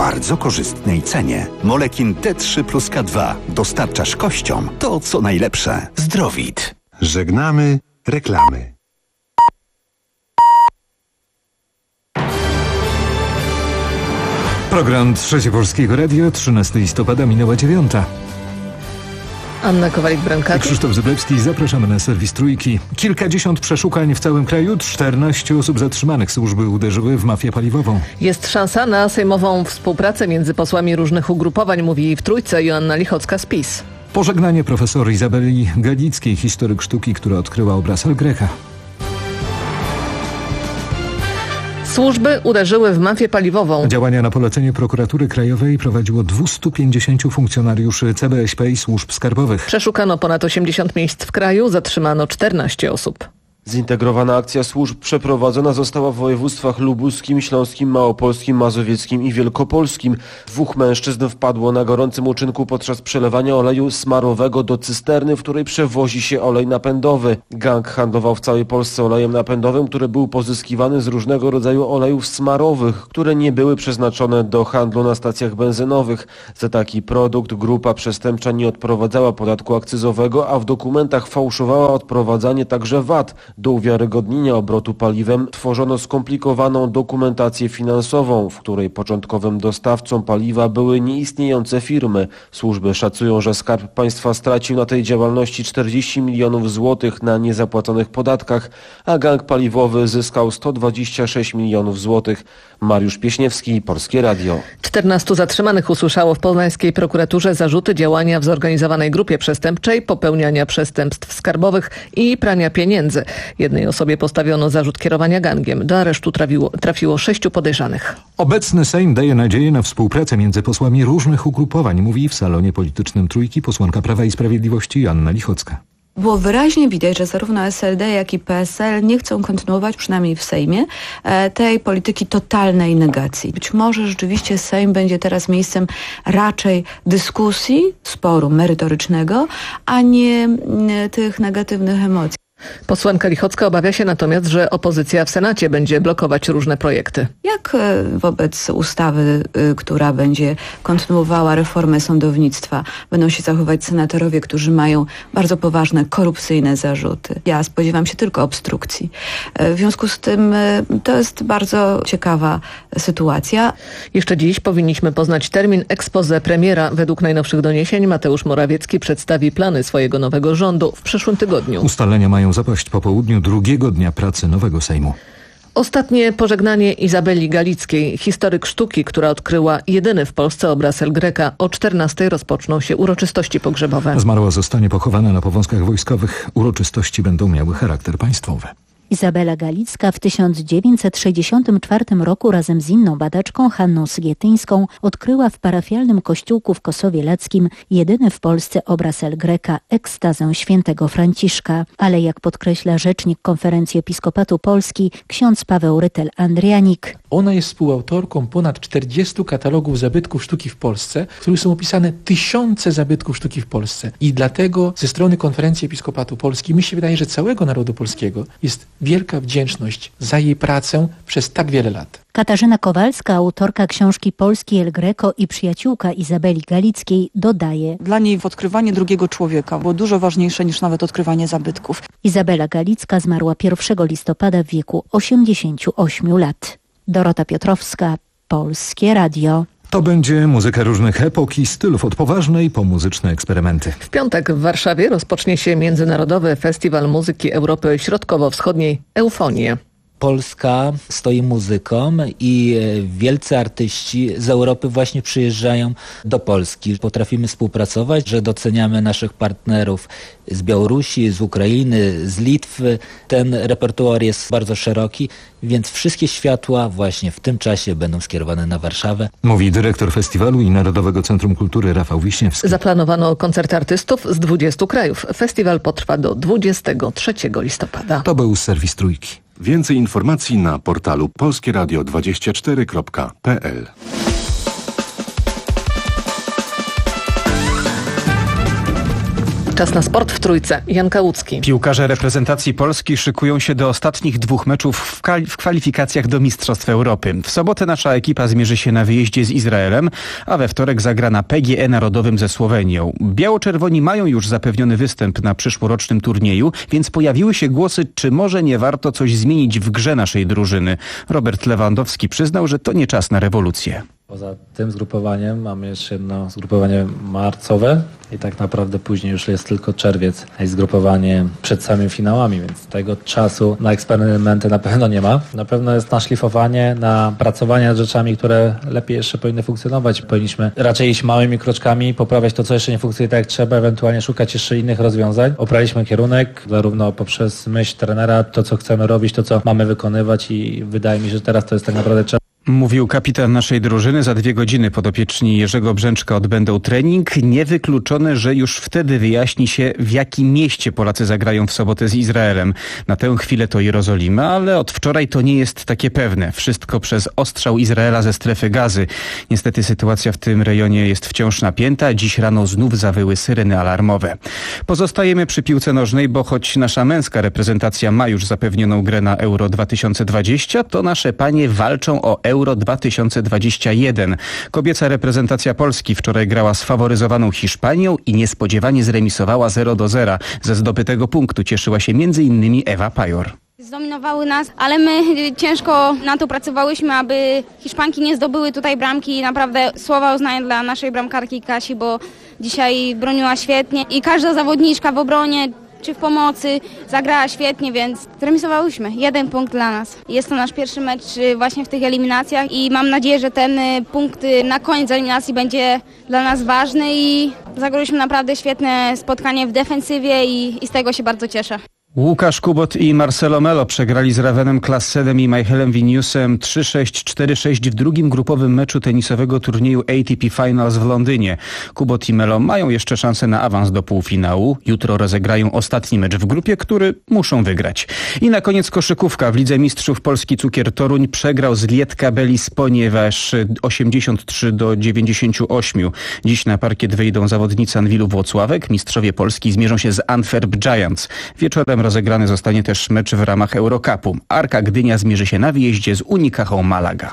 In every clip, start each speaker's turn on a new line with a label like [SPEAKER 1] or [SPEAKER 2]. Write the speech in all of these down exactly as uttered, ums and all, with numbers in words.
[SPEAKER 1] bardzo korzystnej cenie. Molekin D trzy plus K dwa dostarczasz kościom to, co najlepsze. Zdrowit.
[SPEAKER 2] Żegnamy reklamy.
[SPEAKER 3] Program Trzecie Polskiego Radio, trzynastego listopada, minęła dziewiąta.
[SPEAKER 4] Anna Kowalik-Brankowska.
[SPEAKER 3] Krzysztof Zyblewski. Zapraszamy na serwis Trójki. Kilkadziesiąt przeszukań w całym kraju, czternaście osób zatrzymanych. Służby uderzyły w mafię paliwową.
[SPEAKER 4] Jest szansa na sejmową współpracę między posłami różnych ugrupowań, mówi w Trójce Joanna Lichocka z PiS.
[SPEAKER 3] Pożegnanie profesor Izabeli Galickiej, historyk sztuki, która odkryła obraz El Greca.
[SPEAKER 4] Służby uderzyły w mafię paliwową.
[SPEAKER 3] Działania na polecenie Prokuratury Krajowej prowadziło dwieście pięćdziesiąt funkcjonariuszy C B S P i służb skarbowych.
[SPEAKER 4] Przeszukano ponad osiemdziesiąt miejsc w kraju, zatrzymano czternaście osób.
[SPEAKER 5] Zintegrowana akcja służb przeprowadzona została w województwach lubuskim, śląskim, małopolskim, mazowieckim i wielkopolskim. Dwóch mężczyzn wpadło na gorącym uczynku podczas przelewania oleju smarowego do cysterny, w której przewozi się olej napędowy. Gang handlował w całej Polsce olejem napędowym, który był pozyskiwany z różnego rodzaju olejów smarowych, które nie były przeznaczone do handlu na stacjach benzynowych. Za taki produkt grupa przestępcza nie odprowadzała podatku akcyzowego, a w dokumentach fałszowała odprowadzanie także V A T. Do uwiarygodnienia obrotu paliwem tworzono skomplikowaną dokumentację finansową, w której początkowym dostawcą paliwa były nieistniejące firmy. Służby szacują, że Skarb Państwa stracił na tej działalności czterdzieści milionów złotych na niezapłaconych podatkach, a gang paliwowy zyskał sto dwadzieścia sześć milionów złotych. Mariusz Pieśniewski, Polskie Radio.
[SPEAKER 4] czternastu zatrzymanych usłyszało w poznańskiej prokuraturze zarzuty działania w zorganizowanej grupie przestępczej, popełniania przestępstw skarbowych i prania pieniędzy. Jednej osobie postawiono zarzut kierowania gangiem. Do aresztu trafiło, trafiło sześciu podejrzanych.
[SPEAKER 3] Obecny Sejm daje nadzieję na współpracę między posłami różnych ugrupowań, mówi w salonie politycznym Trójki posłanka Prawa i Sprawiedliwości Joanna Lichocka.
[SPEAKER 6] Było wyraźnie widać, że zarówno S L D, jak i P S L nie chcą kontynuować, przynajmniej w Sejmie, tej polityki totalnej negacji. Być może rzeczywiście Sejm będzie teraz miejscem raczej dyskusji, sporu merytorycznego, a nie tych negatywnych emocji.
[SPEAKER 4] Posłanka Lichocka obawia się natomiast, że opozycja w Senacie będzie blokować różne projekty.
[SPEAKER 6] Jak wobec ustawy, która będzie kontynuowała reformę sądownictwa, będą się zachowywać senatorowie, którzy mają bardzo poważne korupcyjne zarzuty? Ja spodziewam się tylko obstrukcji. W związku z tym to jest bardzo ciekawa sytuacja.
[SPEAKER 4] Jeszcze dziś powinniśmy poznać termin exposé premiera. Według najnowszych doniesień Mateusz Morawiecki przedstawi plany swojego nowego rządu w przyszłym tygodniu.
[SPEAKER 3] Ustalenia mają zapaść po południu drugiego dnia pracy nowego Sejmu.
[SPEAKER 4] Ostatnie pożegnanie Izabeli Galickiej, historyk sztuki, która odkryła jedyny w Polsce obraz El Greca. O czternastej rozpoczną się uroczystości pogrzebowe.
[SPEAKER 3] Zmarła zostanie pochowana na Powązkach Wojskowych. Uroczystości będą miały charakter państwowy.
[SPEAKER 7] Izabela Galicka w tysiąc dziewięćset sześćdziesiątym czwartym roku razem z inną badaczką Hanną Sygietyńską odkryła w parafialnym kościółku w Kosowie Lackim jedyny w Polsce obraz El Greca, ekstazę świętego Franciszka. Ale jak podkreśla rzecznik Konferencji Episkopatu Polski, ksiądz Paweł Rytel-Andrianik.
[SPEAKER 8] Ona jest współautorką ponad czterdziestu katalogów zabytków sztuki w Polsce, w których są opisane tysiące zabytków sztuki w Polsce. I dlatego ze strony Konferencji Episkopatu Polski, mi się wydaje, że całego narodu polskiego jest wielka wdzięczność za jej pracę przez tak wiele lat.
[SPEAKER 7] Katarzyna Kowalska, autorka książki Polski El Greco i przyjaciółka Izabeli Galickiej, dodaje:
[SPEAKER 9] Dla niej odkrywanie drugiego człowieka było dużo ważniejsze niż nawet odkrywanie zabytków.
[SPEAKER 7] Izabela Galicka zmarła pierwszego listopada w wieku osiemdziesięciu ośmiu lat. Dorota Piotrowska, Polskie Radio.
[SPEAKER 3] To będzie muzyka różnych epok i stylów, od poważnej po muzyczne eksperymenty.
[SPEAKER 4] W piątek w Warszawie rozpocznie się Międzynarodowy Festiwal Muzyki Europy Środkowo-Wschodniej Eufonie.
[SPEAKER 10] Polska stoi muzyką i wielcy artyści z Europy właśnie przyjeżdżają do Polski. Potrafimy współpracować, że doceniamy naszych partnerów z Białorusi, z Ukrainy, z Litwy. Ten repertuar jest bardzo szeroki, więc wszystkie światła właśnie w tym czasie będą skierowane na Warszawę.
[SPEAKER 3] Mówi dyrektor festiwalu i Narodowego Centrum Kultury Rafał Wiśniewski.
[SPEAKER 4] Zaplanowano koncert artystów z dwudziestu krajów. Festiwal potrwa do dwudziestego trzeciego listopada.
[SPEAKER 3] To był serwis Trójki.
[SPEAKER 2] Więcej informacji na portalu polskie radio dwadzieścia cztery kropka p l.
[SPEAKER 4] Czas na sport w Trójce. Jan Kałucki.
[SPEAKER 11] Piłkarze reprezentacji Polski szykują się do ostatnich dwóch meczów w, kwal- w kwalifikacjach do Mistrzostw Europy. W sobotę nasza ekipa zmierzy się na wyjeździe z Izraelem, a we wtorek zagra na P G E Narodowym ze Słowenią. Biało-czerwoni mają już zapewniony występ na przyszłorocznym turnieju, więc pojawiły się głosy, czy może nie warto coś zmienić w grze naszej drużyny. Robert Lewandowski przyznał, że to nie czas na rewolucję.
[SPEAKER 12] Poza tym zgrupowaniem mamy jeszcze jedno zgrupowanie marcowe i tak naprawdę później już jest tylko czerwiec i zgrupowanie przed samymi finałami, więc tego czasu na eksperymenty na pewno nie ma. Na pewno jest na szlifowanie, na pracowanie nad rzeczami, które lepiej jeszcze powinny funkcjonować. Powinniśmy raczej iść małymi kroczkami, poprawiać to, co jeszcze nie funkcjonuje tak jak trzeba, ewentualnie szukać jeszcze innych rozwiązań. Opraliśmy kierunek, zarówno poprzez myśl trenera, to co chcemy robić, to co mamy wykonywać i wydaje mi się, że teraz to jest tak naprawdę trzeba.
[SPEAKER 11] Mówił kapitan naszej drużyny. Za dwie godziny podopieczni Jerzego Brzęczka odbędą trening. Niewykluczone, że już wtedy wyjaśni się, w jakim mieście Polacy zagrają w sobotę z Izraelem. Na tę chwilę to Jerozolima, ale od wczoraj to nie jest takie pewne. Wszystko przez ostrzał Izraela ze strefy Gazy. Niestety sytuacja w tym rejonie jest wciąż napięta. Dziś rano znów zawyły syreny alarmowe. Pozostajemy przy piłce nożnej, bo choć nasza męska reprezentacja ma już zapewnioną grę na Euro dwa tysiące dwadzieścia, to nasze panie walczą o Euro Euro dwa tysiące dwadzieścia jeden. Kobieca reprezentacja Polski wczoraj grała z faworyzowaną Hiszpanią i niespodziewanie zremisowała zero do zera. Ze zdobytego punktu cieszyła się między innymi Ewa Pajor.
[SPEAKER 13] Zdominowały nas, ale my ciężko na to pracowałyśmy, aby Hiszpanki nie zdobyły tutaj bramki. Naprawdę słowa uznania dla naszej bramkarki Kasi, bo dzisiaj broniła świetnie i każda zawodniczka w obronie czy w pomocy zagrała świetnie, więc zremisowałyśmy. Jeden punkt dla nas. Jest to nasz pierwszy mecz właśnie w tych eliminacjach i mam nadzieję, że ten punkt na koniec eliminacji będzie dla nas ważny i zagraliśmy naprawdę świetne spotkanie w defensywie i, i z tego się bardzo cieszę.
[SPEAKER 11] Łukasz Kubot i Marcelo Melo przegrali z Ravenem Klassedem i Michaelem Winiusem trzy sześć, cztery sześć w drugim grupowym meczu tenisowego turnieju A T P Finals w Londynie. Kubot i Melo mają jeszcze szansę na awans do półfinału. Jutro rozegrają ostatni mecz w grupie, który muszą wygrać. I na koniec koszykówka. W Lidze Mistrzów Polski Cukier Toruń przegrał z Lietkabelis, ponieważ osiemdziesiąt trzy do dziewięćdziesięciu ośmiu. Dziś na parkiet wyjdą zawodnicy Anwilu Włocławek. Mistrzowie Polski zmierzą się z Antwerp Giants. Wieczorem rozegrany zostanie też mecz w ramach Eurocupu. Arka Gdynia zmierzy się na wyjeździe z Unicają Malaga.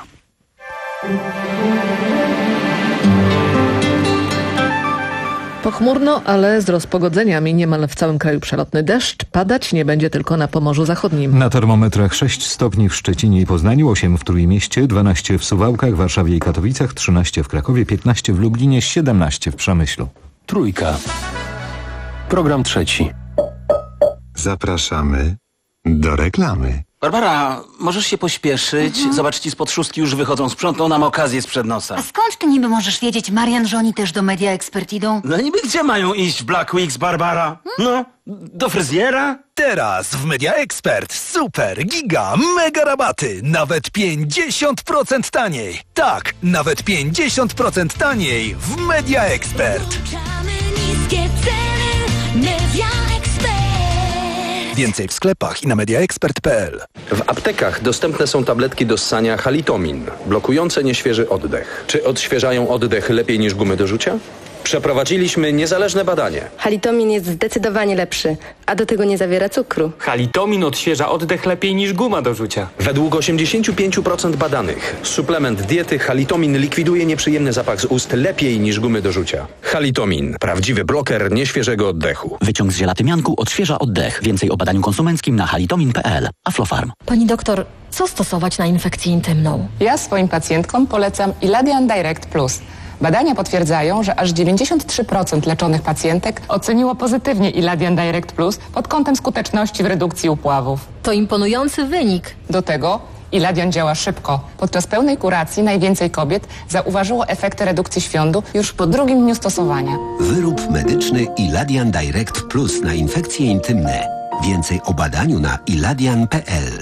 [SPEAKER 4] Pochmurno, ale z rozpogodzeniami. Niemal w całym kraju przelotny deszcz. Padać nie będzie tylko na Pomorzu Zachodnim.
[SPEAKER 3] Na termometrach sześć stopni w Szczecinie i Poznaniu, osiem w Trójmieście, dwanaście w Suwałkach, Warszawie i Katowicach, trzynaście w Krakowie, piętnaście w Lublinie, siedemnaście w Przemyślu.
[SPEAKER 2] Trójka. Program trzeci.
[SPEAKER 14] Zapraszamy do reklamy.
[SPEAKER 15] Barbara, możesz się pośpieszyć? Mhm. Zobacz, ci spod szóstki już wychodzą. Sprzątną nam okazję sprzed nosa.
[SPEAKER 16] A skąd ty niby możesz wiedzieć, Marian, że oni też do Media Expert idą?
[SPEAKER 15] No niby gdzie mają iść w Black Weeks, Barbara? Hmm? No, do fryzjera?
[SPEAKER 17] Teraz w Media Expert super, giga, mega rabaty. Nawet pięćdziesiąt procent taniej. Tak, nawet pięćdziesiąt procent taniej w Media Expert. Niskie ceny, Media Expert. Więcej w sklepach i na mediaexpert kropka p l.
[SPEAKER 18] W aptekach dostępne są tabletki do ssania Halitomin, blokujące nieświeży oddech. Czy odświeżają oddech lepiej niż gumy do rzucia? Przeprowadziliśmy niezależne badanie.
[SPEAKER 19] Halitomin jest zdecydowanie lepszy, a do tego nie zawiera cukru.
[SPEAKER 20] Halitomin odświeża oddech lepiej niż guma do rzucia.
[SPEAKER 18] Według osiemdziesiąt pięć procent badanych suplement diety Halitomin likwiduje nieprzyjemny zapach z ust lepiej niż gumy do rzucia. Halitomin. Prawdziwy bloker nieświeżego oddechu.
[SPEAKER 21] Wyciąg z żelatymianku odświeża oddech. Więcej o badaniu konsumenckim na halitomin kropka p l. Aflofarm.
[SPEAKER 22] Pani doktor, co stosować na infekcję intymną?
[SPEAKER 23] Ja swoim pacjentkom polecam Iladian Direct Plus. Badania potwierdzają, że aż dziewięćdziesiąt trzy procent leczonych pacjentek oceniło pozytywnie Iladian Direct Plus pod kątem skuteczności w redukcji upławów.
[SPEAKER 22] To imponujący wynik.
[SPEAKER 23] Do tego Iladian działa szybko. Podczas pełnej kuracji najwięcej kobiet zauważyło efekty redukcji świądu już po drugim dniu stosowania.
[SPEAKER 24] Wyrób medyczny Iladian Direct Plus na infekcje intymne. Więcej o badaniu na iladian kropka p l.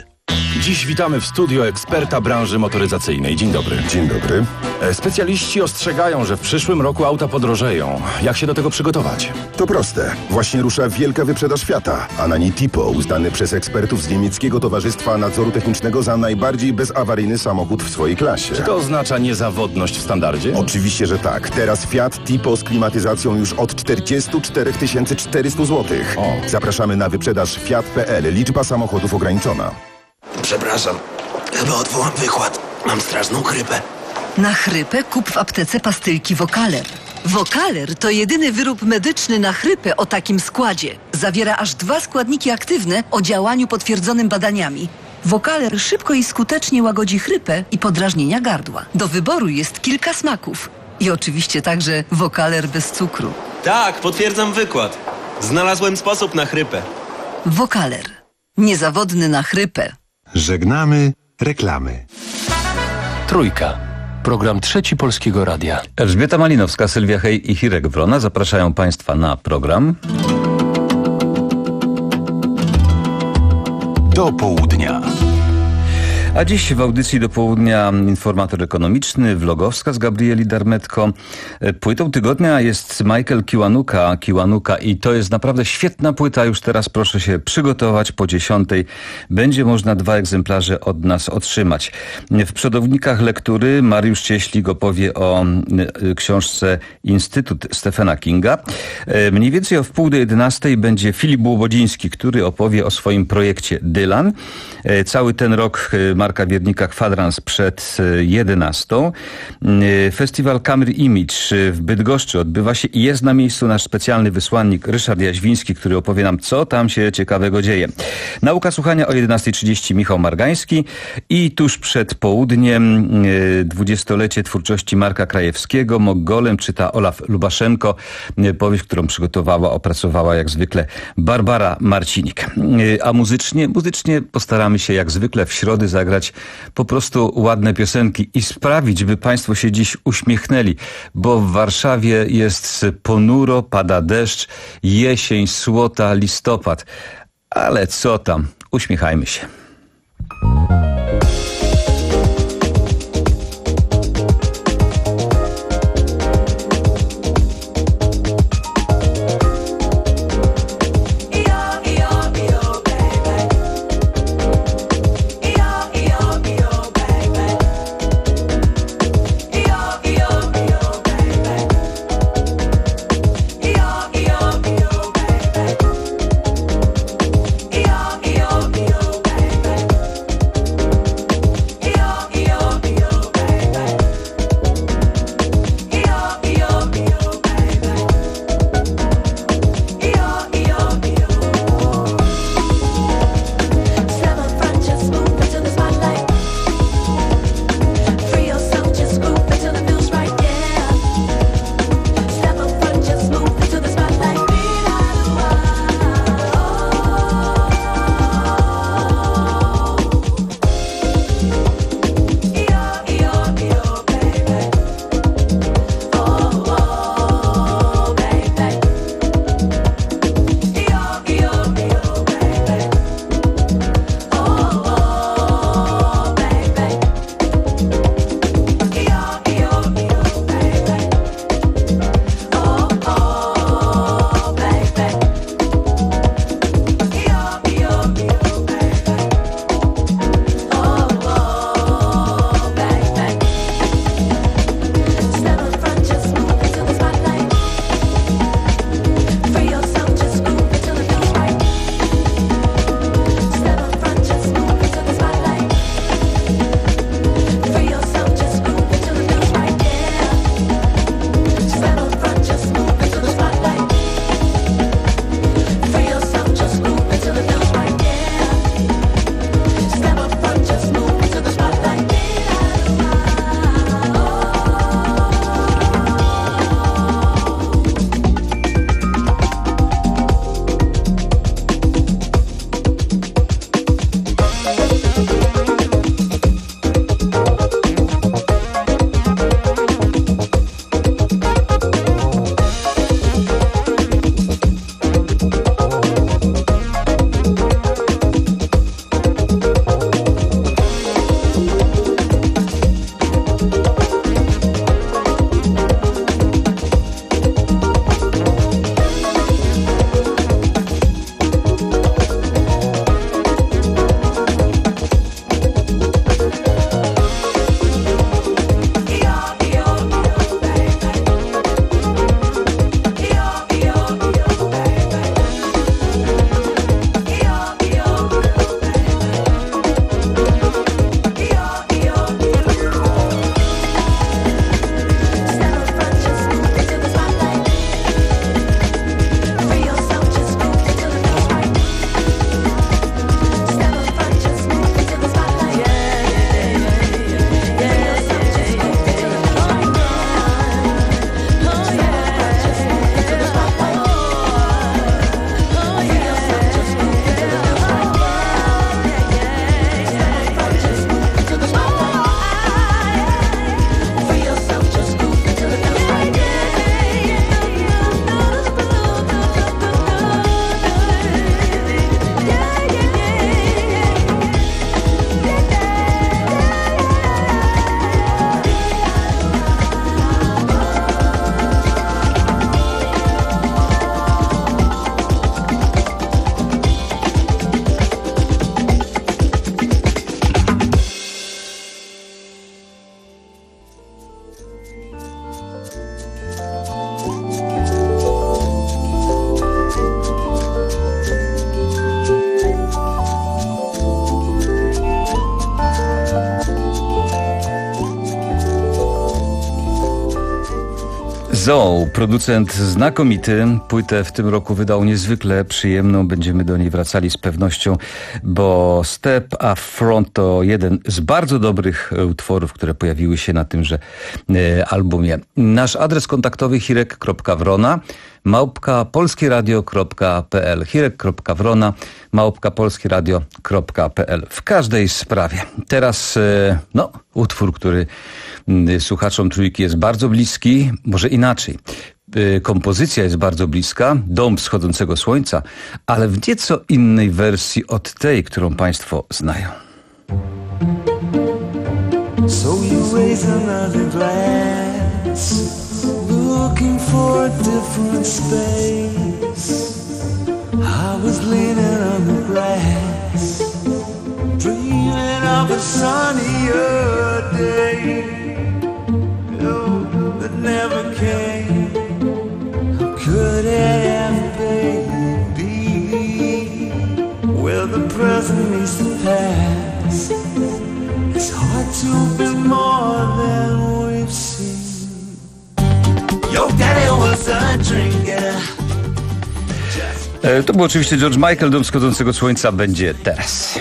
[SPEAKER 1] Dziś witamy w studio eksperta branży motoryzacyjnej. Dzień dobry.
[SPEAKER 5] Dzień dobry.
[SPEAKER 1] Specjaliści ostrzegają, że w przyszłym roku auta podrożeją. Jak się do tego przygotować?
[SPEAKER 5] To proste. Właśnie rusza wielka wyprzedaż Fiata, a na niej Tipo, uznany przez ekspertów z niemieckiego Towarzystwa Nadzoru Technicznego za najbardziej bezawaryjny samochód w swojej klasie.
[SPEAKER 1] Czy to oznacza niezawodność w standardzie?
[SPEAKER 5] Oczywiście, że tak. Teraz Fiat Tipo z klimatyzacją już od czterdzieści cztery tysiące czterysta złotych.
[SPEAKER 1] O.
[SPEAKER 5] Zapraszamy na wyprzedaż Fiat kropka pe el. Liczba samochodów ograniczona.
[SPEAKER 6] Przepraszam, chyba odwołam wykład. Mam straszną chrypę.
[SPEAKER 8] Na chrypę kup w aptece pastylki Wokaler. Wokaler to jedyny wyrób medyczny na chrypę o takim składzie. Zawiera aż dwa składniki aktywne o działaniu potwierdzonym badaniami. Wokaler szybko i skutecznie łagodzi chrypę i podrażnienia gardła. Do wyboru jest kilka smaków. I oczywiście także Wokaler bez cukru.
[SPEAKER 6] Tak, potwierdzam wykład. Znalazłem sposób na chrypę.
[SPEAKER 8] Wokaler. Niezawodny na chrypę.
[SPEAKER 24] Żegnamy reklamy.
[SPEAKER 25] Trójka. Program Trzeci Polskiego Radia.
[SPEAKER 3] Elżbieta Malinowska, Sylwia Hej i Hirek Wrona zapraszają Państwa na program
[SPEAKER 24] Do południa.
[SPEAKER 3] A dziś w audycji do południa informator ekonomiczny, vlogowska z Gabrieli Darmetko. Płytą tygodnia jest Michael Kiwanuka, Kiwanuka i to jest naprawdę świetna płyta. Już teraz proszę się przygotować. Po dziesiątej będzie można dwa egzemplarze od nas otrzymać. W przodownikach lektury Mariusz Cieślik opowie o książce Instytut Stephena Kinga. Mniej więcej o wpół do jedenastej będzie Filip Łobodziński, który opowie o swoim projekcie Dylan. Cały ten rok Marka Biernika Kwadrans przed jedenastą. Festiwal Kamery Image w Bydgoszczy odbywa się i jest na miejscu nasz specjalny wysłannik Ryszard Jaźwiński, który opowie nam, co tam się ciekawego dzieje. Nauka słuchania o jedenastej trzydzieści Michał Margański i tuż przed południem dwudziestolecie twórczości Marka Krajewskiego. Moggolem czyta Olaf Lubaszenko, powieść, którą przygotowała, opracowała jak zwykle Barbara Marcinik. A muzycznie, muzycznie postaramy się jak zwykle w środę zagrać po prostu ładne piosenki i sprawić, by Państwo się dziś uśmiechnęli, bo w Warszawie jest ponuro, pada deszcz, jesień, słota, listopad. Ale co tam, uśmiechajmy się. Zoe, producent znakomity. Płytę w tym roku wydał niezwykle przyjemną. Będziemy do niej wracali z pewnością, bo Step Up Front to jeden z bardzo dobrych utworów, które pojawiły się na tymże e, albumie. Nasz adres kontaktowy hirek kropka wrona małpka polskieradio kropka p l hirek kropka wrona małpka polskieradio kropka p l w każdej sprawie. Teraz e, no, utwór, który słuchaczom Trójki jest bardzo bliski, może inaczej. Kompozycja jest bardzo bliska, Dom wschodzącego słońca, ale w nieco innej wersji od tej, którą państwo znają.
[SPEAKER 7] So you raise another glass, looking for a different space. I was leaning on the grass, dreaming of a sunnier day. That never came. How could it ever be? Well, the present meets the past. It's hard to be more than we've seen. Your daddy was a drinker.
[SPEAKER 3] To był oczywiście George Michael, Dom wschodzącego słońca będzie teraz.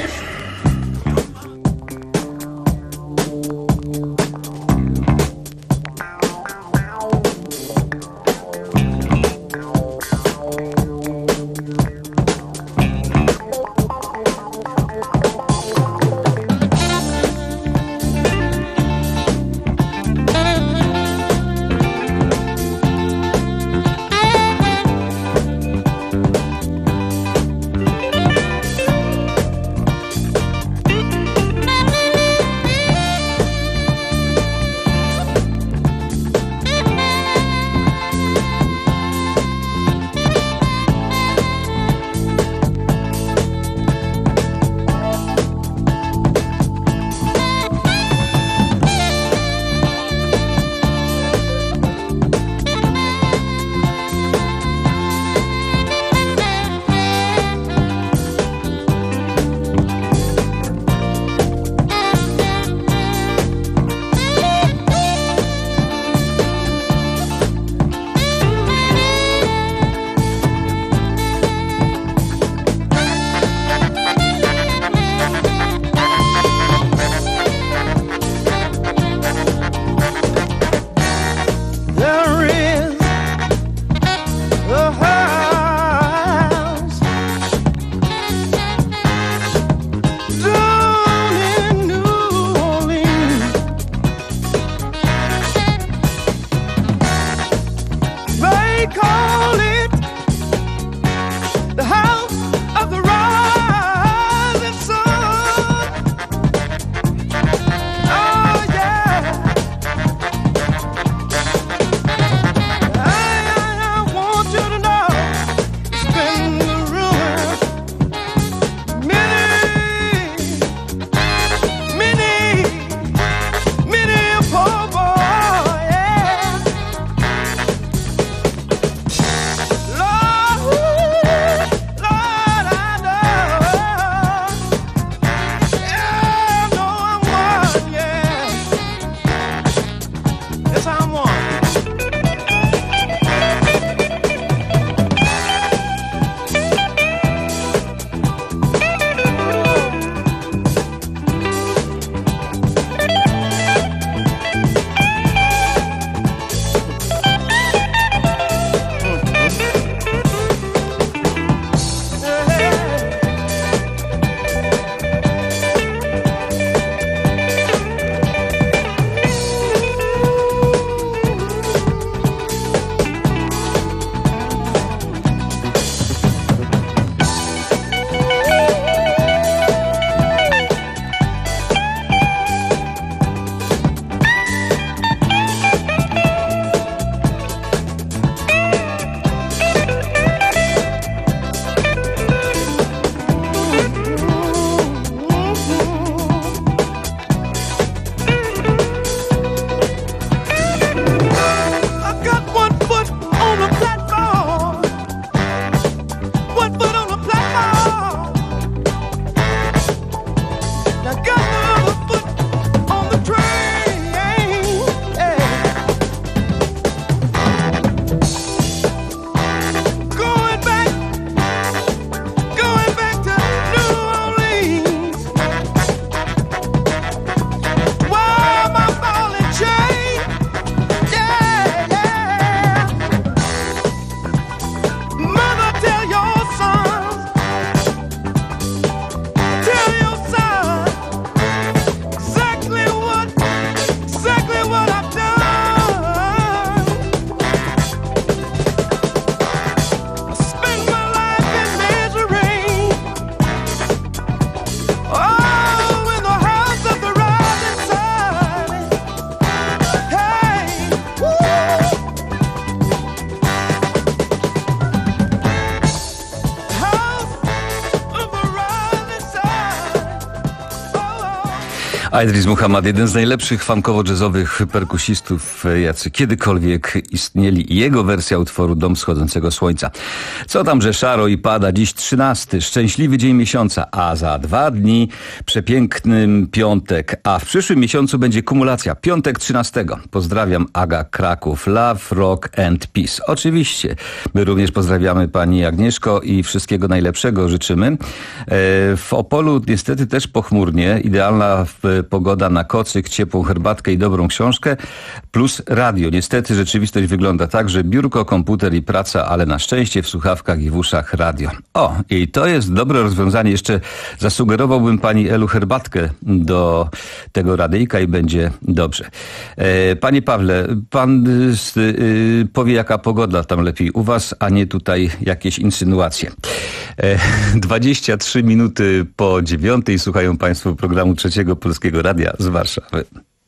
[SPEAKER 3] Idris Muhammad, jeden z najlepszych funkowo-jazzowych perkusistów, jacy kiedykolwiek istnieli, i jego wersja utworu Dom wschodzącego słońca. Co tam, że szaro i pada, dziś trzynasty, szczęśliwy dzień miesiąca, a za dwa dni przepiękny piątek, a w przyszłym miesiącu będzie kumulacja, piątek trzynastego. Pozdrawiam, Aga Kraków, Love, Rock and Peace. Oczywiście, my również pozdrawiamy pani Agnieszko i wszystkiego najlepszego życzymy. W Opolu niestety też pochmurnie, idealna pogoda na kocyk, ciepłą herbatkę i dobrą książkę, plus radio. Niestety rzeczywistość wygląda tak, że biurko, komputer i praca, ale na szczęście w słuchawkach i w uszach radio. O, i to jest dobre rozwiązanie. Jeszcze zasugerowałbym pani Elu herbatkę do tego radyjka i będzie dobrze. E, panie Pawle, pan y, y, powie, jaka pogoda tam lepiej u was, a nie tutaj jakieś insynuacje. E, dwadzieścia trzy minuty po dziewiątej słuchają państwo programu Trzeciego Polskiego Radia z Warszawy.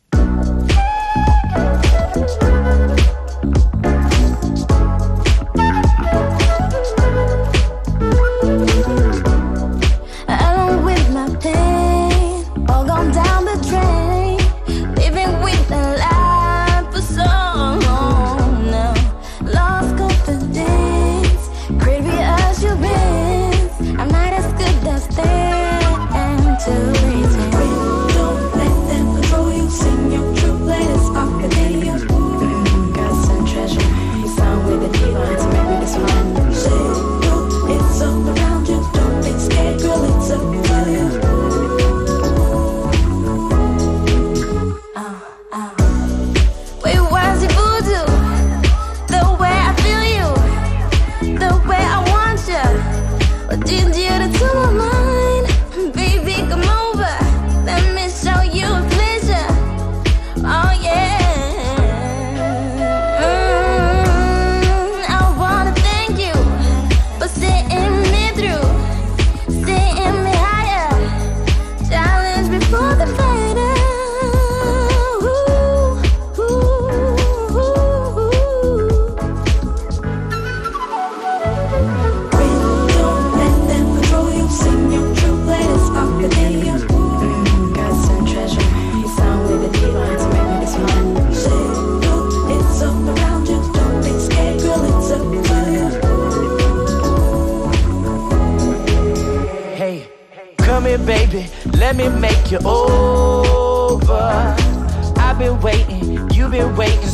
[SPEAKER 7] Baby, let me make you over. I've been waiting, you've been waiting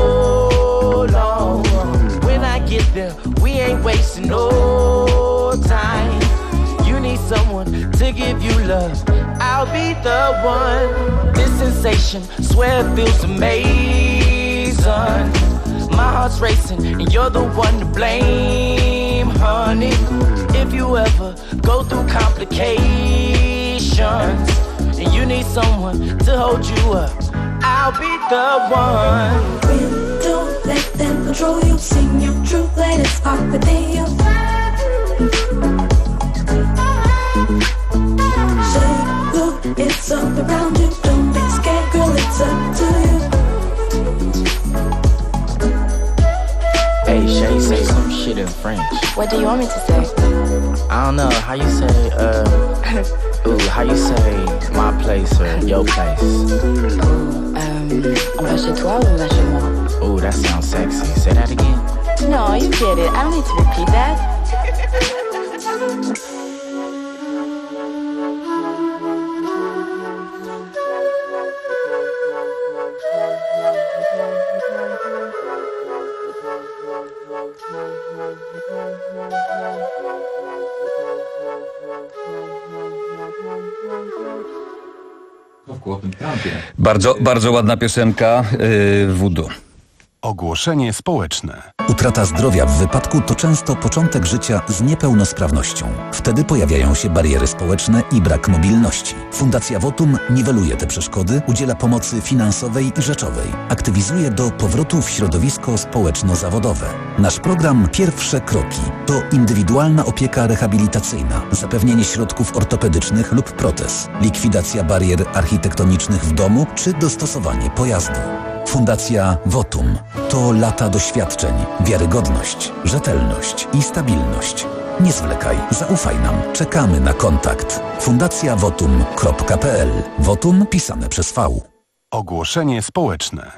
[SPEAKER 7] so long. When I get there, we ain't wasting no time. You need someone to give you love, I'll be the one. This sensation, swear it feels amazing. My heart's racing and you're the one to blame, honey. If you ever go through complications and you need someone to hold you up, I'll be the one.
[SPEAKER 9] Don't let them control you. Sing your truth, let it spark within you. Say, look, it's all around you. Don't be scared, girl, it's up to you.
[SPEAKER 10] Hey, Shay, say some shit in French.
[SPEAKER 11] What do you want me to say?
[SPEAKER 10] I don't know, how you say, uh, ooh, how you say my place or your place?
[SPEAKER 11] Ooh, um, on va chez toi ou on va chez moi?
[SPEAKER 10] Ooh, that sounds sexy. Say that again.
[SPEAKER 11] No, you get it. I don't need to repeat that.
[SPEAKER 3] Bardzo, bardzo ładna piosenka, yy, Voodoo.
[SPEAKER 2] Ogłoszenie społeczne.
[SPEAKER 12] Utrata zdrowia w wypadku to często początek życia z niepełnosprawnością. Wtedy pojawiają się bariery społeczne i brak mobilności. Fundacja Votum niweluje te przeszkody, udziela pomocy finansowej i rzeczowej. Aktywizuje do powrotu w środowisko społeczno-zawodowe. Nasz program Pierwsze Kroki to indywidualna opieka rehabilitacyjna, zapewnienie środków ortopedycznych lub protez, likwidacja barier architektonicznych w domu czy dostosowanie pojazdu. Fundacja Votum to lata doświadczeń, wiarygodność, rzetelność i stabilność. Nie zwlekaj, zaufaj nam. Czekamy na kontakt. Fundacja wotum kropka p l. Wotum pisane przez V.
[SPEAKER 24] Ogłoszenie społeczne.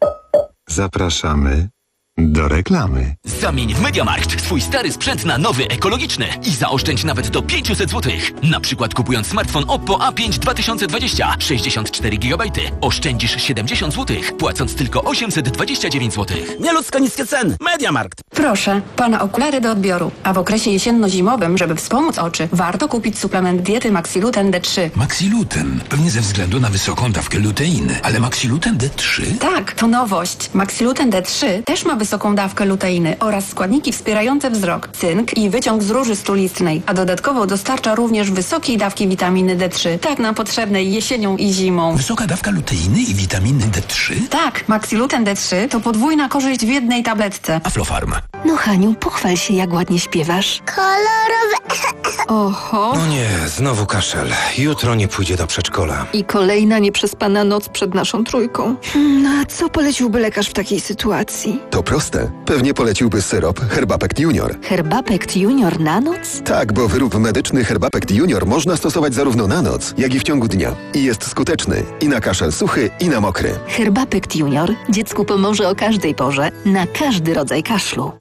[SPEAKER 24] Zapraszamy do reklamy.
[SPEAKER 4] Zamień w MediaMarkt swój stary sprzęt na nowy, ekologiczny i zaoszczędź nawet do pięćset złotych. Na przykład kupując smartfon Oppo A pięć dwa tysiące dwadzieścia, sześćdziesiąt cztery gigabajty, oszczędzisz siedemdziesiąt złotych, płacąc tylko osiemset dwadzieścia dziewięć złotych.
[SPEAKER 13] Nieludzko niskie ceny. MediaMarkt.
[SPEAKER 14] Proszę, pana okulary do odbioru. A w okresie jesienno-zimowym, żeby wspomóc oczy, warto kupić suplement diety Maxiluten D trzy.
[SPEAKER 6] Maxiluten? Pewnie ze względu na wysoką dawkę luteiny. Ale Maxiluten D trzy?
[SPEAKER 14] Tak, to nowość. Maxiluten D trzy też ma wysoką dawkę luteiny oraz składniki wspierające wzrok, cynk i wyciąg z róży stulistnej, a dodatkowo dostarcza również wysokiej dawki witaminy D trzy, tak nam potrzebnej jesienią i zimą.
[SPEAKER 6] Wysoka dawka luteiny i witaminy D trzy?
[SPEAKER 14] Tak, Maxiluten D trzy to podwójna korzyść w jednej tabletce.
[SPEAKER 6] Aflofarm.
[SPEAKER 15] No Haniu, pochwal się, jak ładnie śpiewasz.
[SPEAKER 16] Kolorowe.
[SPEAKER 15] Oho.
[SPEAKER 6] No nie, znowu kaszel. Jutro nie pójdzie do przedszkola.
[SPEAKER 15] I kolejna nieprzespana noc przed naszą trójką. No a co poleciłby lekarz w takiej sytuacji?
[SPEAKER 26] To proste. Pewnie poleciłby syrop Herbapekt Junior.
[SPEAKER 15] Herbapekt Junior na noc?
[SPEAKER 26] Tak, bo wyrób medyczny Herbapekt Junior można stosować zarówno na noc, jak i w ciągu dnia. I jest skuteczny i na kaszel suchy, i na mokry.
[SPEAKER 15] Herbapekt Junior dziecku pomoże o każdej porze, na każdy rodzaj kaszlu.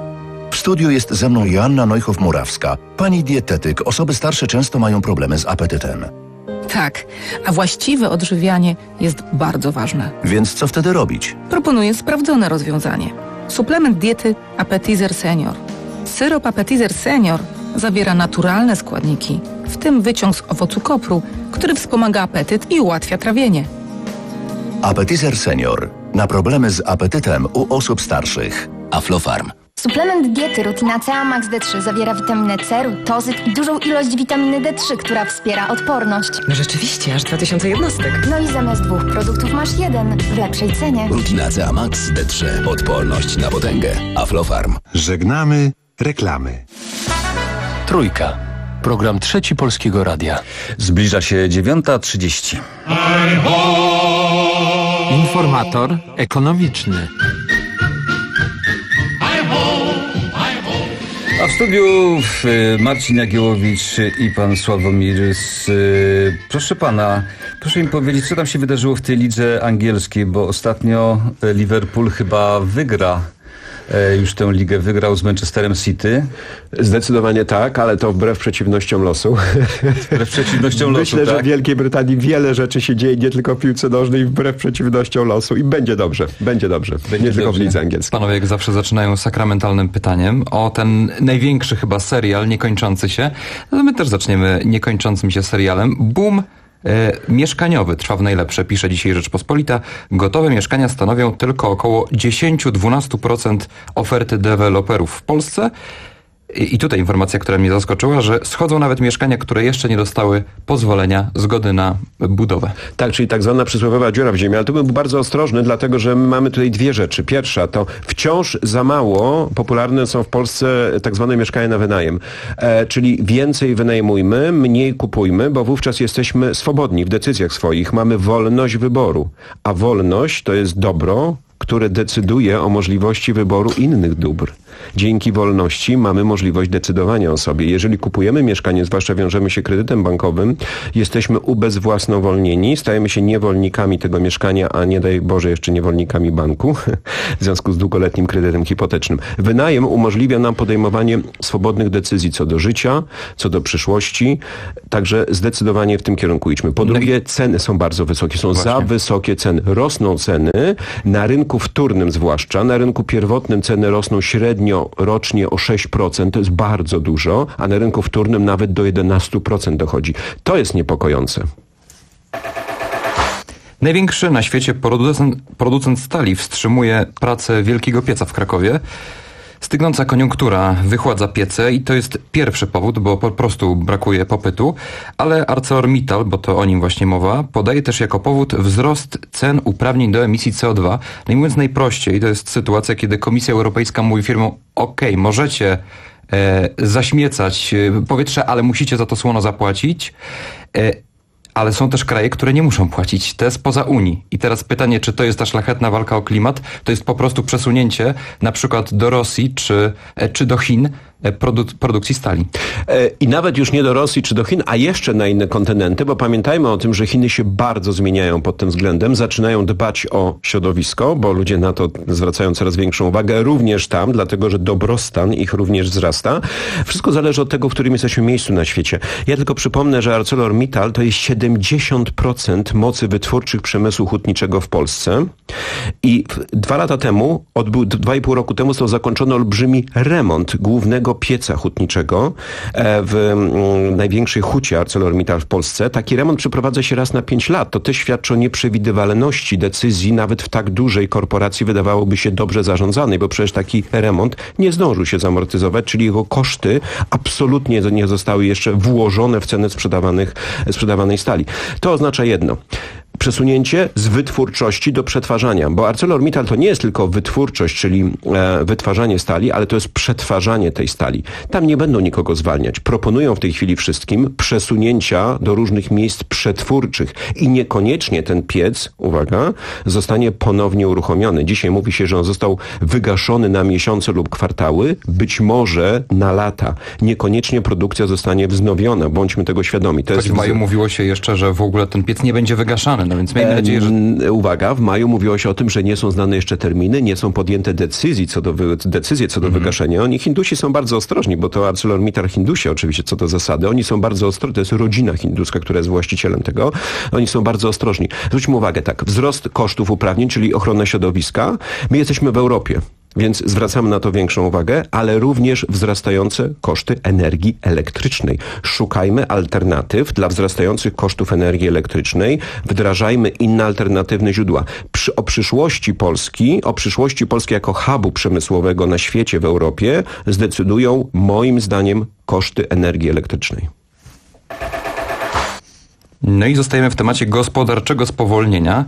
[SPEAKER 27] W studiu jest ze mną Joanna Neuchow-Murawska, pani dietetyk. Osoby starsze często mają problemy z apetytem.
[SPEAKER 28] Tak, a właściwe odżywianie jest bardzo ważne.
[SPEAKER 27] Więc co wtedy robić?
[SPEAKER 28] Proponuję sprawdzone rozwiązanie. Suplement diety Appetizer Senior. Syrop Appetizer Senior zawiera naturalne składniki, w tym wyciąg z owocu kopru, który wspomaga apetyt i ułatwia trawienie.
[SPEAKER 27] Appetizer Senior. Na problemy z apetytem u osób starszych.
[SPEAKER 4] Aflofarm.
[SPEAKER 29] Suplement diety Rutina C A Max D trzy zawiera witaminę C, rutozyt i dużą ilość witaminy D trzy, która wspiera odporność.
[SPEAKER 28] No rzeczywiście, aż dwa tysiące jednostek.
[SPEAKER 29] No i zamiast dwóch produktów masz jeden w lepszej cenie.
[SPEAKER 4] Rutina C A Max D trzy. Odporność na potęgę. Aflofarm.
[SPEAKER 24] Żegnamy reklamy.
[SPEAKER 25] Trójka. Program Trzeci Polskiego Radia.
[SPEAKER 3] Zbliża się dziewiąta trzydzieści.
[SPEAKER 25] Informator ekonomiczny.
[SPEAKER 3] A w studiu Marcin Jagiełowicz i pan Sławomir. Proszę pana, proszę mi powiedzieć, co tam się wydarzyło w tej lidze angielskiej, bo ostatnio Liverpool chyba wygra już tę ligę, wygrał z Manchesterem City.
[SPEAKER 30] Zdecydowanie tak, ale to wbrew przeciwnościom losu.
[SPEAKER 3] Wbrew przeciwnościom losu,
[SPEAKER 30] Myślę,
[SPEAKER 3] tak?
[SPEAKER 30] że w Wielkiej Brytanii wiele rzeczy się dzieje, nie tylko w piłce nożnej, wbrew przeciwnościom losu i będzie dobrze, będzie dobrze, będzie nie tylko dobrze. W lidze angielskiej.
[SPEAKER 31] Panowie jak zawsze zaczynają sakramentalnym pytaniem o ten największy chyba serial niekończący się. No my też zaczniemy niekończącym się serialem. Boom E, mieszkaniowy trwa w najlepsze, pisze dzisiaj Rzeczpospolita. Gotowe mieszkania stanowią tylko około dziesięć do dwunastu procent oferty deweloperów w Polsce. I tutaj informacja, która mnie zaskoczyła, że schodzą nawet mieszkania, które jeszcze nie dostały pozwolenia, zgody na budowę.
[SPEAKER 30] Tak, czyli tak zwana przysłowiowa dziura w ziemi, ale tu bym był bardzo ostrożny, dlatego że my mamy tutaj dwie rzeczy. Pierwsza to wciąż za mało popularne są w Polsce tak zwane mieszkania na wynajem, e, czyli więcej wynajmujmy, mniej kupujmy, bo wówczas jesteśmy swobodni w decyzjach swoich, mamy wolność wyboru, a wolność to jest dobro, które decyduje o możliwości wyboru innych dóbr. Dzięki wolności mamy możliwość decydowania o sobie. Jeżeli kupujemy mieszkanie, zwłaszcza wiążemy się kredytem bankowym, jesteśmy ubezwłasnowolnieni, stajemy się niewolnikami tego mieszkania, a nie daj Boże jeszcze niewolnikami banku w związku z długoletnim kredytem hipotecznym. Wynajem umożliwia nam podejmowanie swobodnych decyzji co do życia, co do przyszłości, także zdecydowanie w tym kierunku idźmy. Po drugie, ceny są bardzo wysokie, są Właśnie. za wysokie ceny. Rosną ceny na rynku wtórnym zwłaszcza, na rynku pierwotnym ceny rosną średnio rocznie o sześć procent, to jest bardzo dużo, a na rynku wtórnym nawet do jedenaście procent dochodzi. To jest niepokojące.
[SPEAKER 31] Największy na świecie producent, producent stali wstrzymuje pracę wielkiego pieca w Krakowie. Stygnąca koniunktura wychładza piece i to jest pierwszy powód, bo po prostu brakuje popytu, ale ArcelorMittal, bo to o nim właśnie mowa, podaje też jako powód wzrost cen uprawnień do emisji C O dwa. No i mówiąc najprościej, to jest sytuacja, kiedy Komisja Europejska mówi firmom, okej, okay, możecie e, zaśmiecać powietrze, ale musicie za to słono zapłacić. E, Ale są też kraje, które nie muszą płacić. To jest poza Unii. I teraz pytanie, czy to jest ta szlachetna walka o klimat? To jest po prostu przesunięcie na przykład do Rosji czy, czy do Chin produ- produkcji stali.
[SPEAKER 30] I nawet już nie do Rosji czy do Chin, a jeszcze na inne kontynenty, bo pamiętajmy o tym, że Chiny się bardzo zmieniają pod tym względem, zaczynają dbać o środowisko, bo ludzie na to zwracają coraz większą uwagę, również tam, dlatego że dobrostan ich również wzrasta. Wszystko zależy od tego, w którym jesteśmy miejscu na świecie. Ja tylko przypomnę, że ArcelorMittal to jest siedemdziesiąt procent mocy wytwórczych przemysłu hutniczego w Polsce i dwa lata temu, odbył, dwa i pół roku temu został zakończony olbrzymi remont głównego pieca hutniczego w największej hucie ArcelorMittal w Polsce. Taki remont przeprowadza się raz na pięć lat. To też świadczy o nieprzewidywalności decyzji nawet w tak dużej korporacji, wydawałoby się dobrze zarządzanej, bo przecież taki remont nie zdążył się zamortyzować, czyli jego koszty absolutnie nie zostały jeszcze włożone w cenę sprzedawanych, sprzedawanej stali. To oznacza jedno. Przesunięcie z wytwórczości do przetwarzania, bo ArcelorMittal to nie jest tylko wytwórczość, czyli e, wytwarzanie stali, ale to jest przetwarzanie tej stali. Tam nie będą nikogo zwalniać. Proponują w tej chwili wszystkim przesunięcia do różnych miejsc przetwórczych i niekoniecznie ten piec, uwaga, zostanie ponownie uruchomiony. Dzisiaj mówi się, że on został wygaszony na miesiące lub kwartały, być może na lata. Niekoniecznie produkcja zostanie wznowiona, bądźmy tego świadomi. To
[SPEAKER 31] Choć
[SPEAKER 30] jest
[SPEAKER 31] w maju mówiło się jeszcze, że w ogóle ten piec nie będzie wygaszany. No więc miejmy nadzieję, że...
[SPEAKER 30] Uwaga, w maju mówiło się o tym, że nie są znane jeszcze terminy, nie są podjęte decyzji co do wy... decyzje co do mhm. wygaszenia. Oni, Hindusi, są bardzo ostrożni, bo to ArcelorMittal Hindusi oczywiście co do zasady. Oni są bardzo ostrożni, to jest rodzina hinduska, która jest właścicielem tego. Oni są bardzo ostrożni. Zwróćmy uwagę, tak, wzrost kosztów uprawnień, czyli ochrona środowiska. My jesteśmy w Europie. Więc zwracamy na to większą uwagę, ale również wzrastające koszty energii elektrycznej. Szukajmy alternatyw dla wzrastających kosztów energii elektrycznej, wdrażajmy inne alternatywne źródła. Przy, o przyszłości Polski, o przyszłości Polski jako hubu przemysłowego na świecie, w Europie zdecydują moim zdaniem koszty energii elektrycznej.
[SPEAKER 31] No i zostajemy w temacie gospodarczego spowolnienia.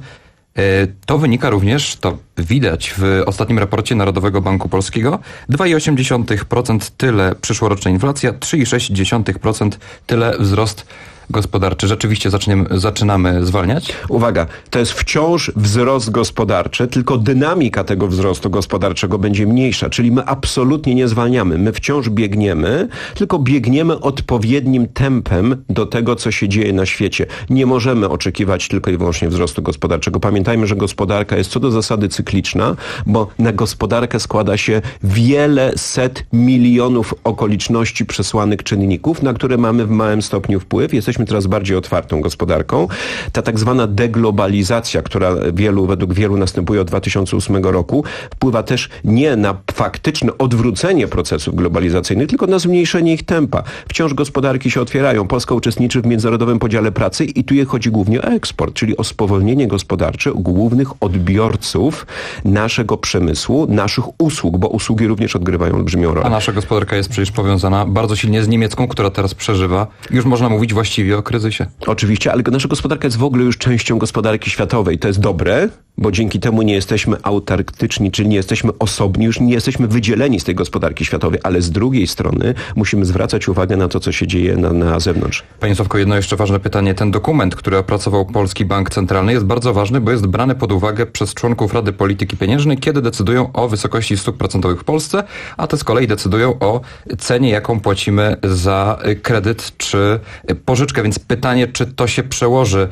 [SPEAKER 31] To wynika również, to widać w ostatnim raporcie Narodowego Banku Polskiego. dwa i osiem procent tyle przyszłoroczna inflacja, trzy i sześć procent tyle wzrost gospodarczy. Rzeczywiście zaczniemy, zaczynamy zwalniać?
[SPEAKER 30] Uwaga, to jest wciąż wzrost gospodarczy, tylko dynamika tego wzrostu gospodarczego będzie mniejsza, czyli my absolutnie nie zwalniamy. My wciąż biegniemy, tylko biegniemy odpowiednim tempem do tego, co się dzieje na świecie. Nie możemy oczekiwać tylko i wyłącznie wzrostu gospodarczego. Pamiętajmy, że gospodarka jest co do zasady cykliczna, bo na gospodarkę składa się wiele set milionów okoliczności przesłanych czynników, na które mamy w małym stopniu wpływ. Jesteśmy teraz bardziej otwartą gospodarką. Ta tak zwana deglobalizacja, która wielu, według wielu następuje od dwa tysiące ósmego roku, wpływa też nie na faktyczne odwrócenie procesów globalizacyjnych, tylko na zmniejszenie ich tempa. Wciąż gospodarki się otwierają. Polska uczestniczy w międzynarodowym podziale pracy i tu chodzi głównie o eksport, czyli o spowolnienie gospodarcze głównych odbiorców naszego przemysłu, naszych usług, bo usługi również odgrywają olbrzymią rolę.
[SPEAKER 31] A nasza gospodarka jest przecież powiązana bardzo silnie z niemiecką, która teraz przeżywa, już można mówić właściwie o kryzysie.
[SPEAKER 30] Oczywiście, ale nasza gospodarka jest w ogóle już częścią gospodarki światowej. To jest dobre, bo dzięki temu nie jesteśmy autarktyczni, czyli nie jesteśmy osobni, już nie jesteśmy wydzieleni z tej gospodarki światowej, ale z drugiej strony musimy zwracać uwagę na to, co się dzieje na, na zewnątrz.
[SPEAKER 31] Panie Sławko, jedno jeszcze ważne pytanie. Ten dokument, który opracował Polski Bank Centralny, jest bardzo ważny, bo jest brany pod uwagę przez członków Rady Polityki Pieniężnej, kiedy decydują o wysokości stóp procentowych w Polsce, a te z kolei decydują o cenie, jaką płacimy za kredyt czy pożyczkę. Więc pytanie, czy to się przełoży,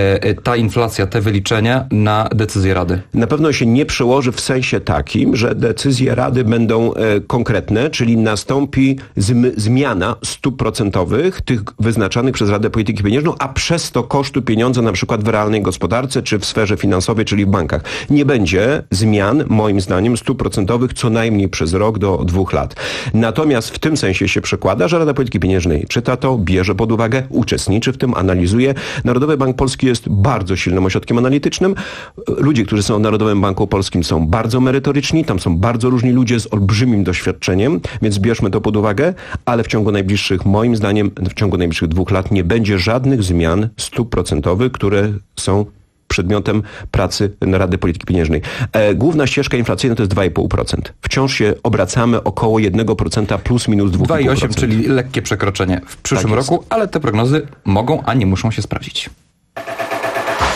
[SPEAKER 31] ta inflacja, te wyliczenia na decyzję Rady?
[SPEAKER 30] Na pewno się nie przełoży w sensie takim, że decyzje Rady będą e, konkretne, czyli nastąpi zm- zmiana stóp procentowych, tych wyznaczanych przez Radę Polityki Pieniężną, a przez to kosztu pieniądza na przykład w realnej gospodarce, czy w sferze finansowej, czyli w bankach. Nie będzie zmian, moim zdaniem, stóp procentowych co najmniej przez rok do dwóch lat. Natomiast w tym sensie się przekłada, że Rada Polityki Pieniężnej czyta to, bierze pod uwagę, uczestniczy w tym, analizuje. Narodowy Bank Polski jest bardzo silnym ośrodkiem analitycznym. Ludzie, którzy są w Narodowym Banku Polskim, są bardzo merytoryczni, tam są bardzo różni ludzie z olbrzymim doświadczeniem, więc bierzmy to pod uwagę, ale w ciągu najbliższych, moim zdaniem, w ciągu najbliższych dwóch lat nie będzie żadnych zmian stóp procentowych, które są przedmiotem pracy Rady Polityki Pieniężnej. E, główna ścieżka inflacyjna to jest dwa i pół procent. Wciąż się obracamy około jeden procent plus minus dwa i pół procent.
[SPEAKER 31] dwa i osiem, czyli lekkie przekroczenie w przyszłym tak roku, ale te prognozy mogą, a nie muszą się sprawdzić.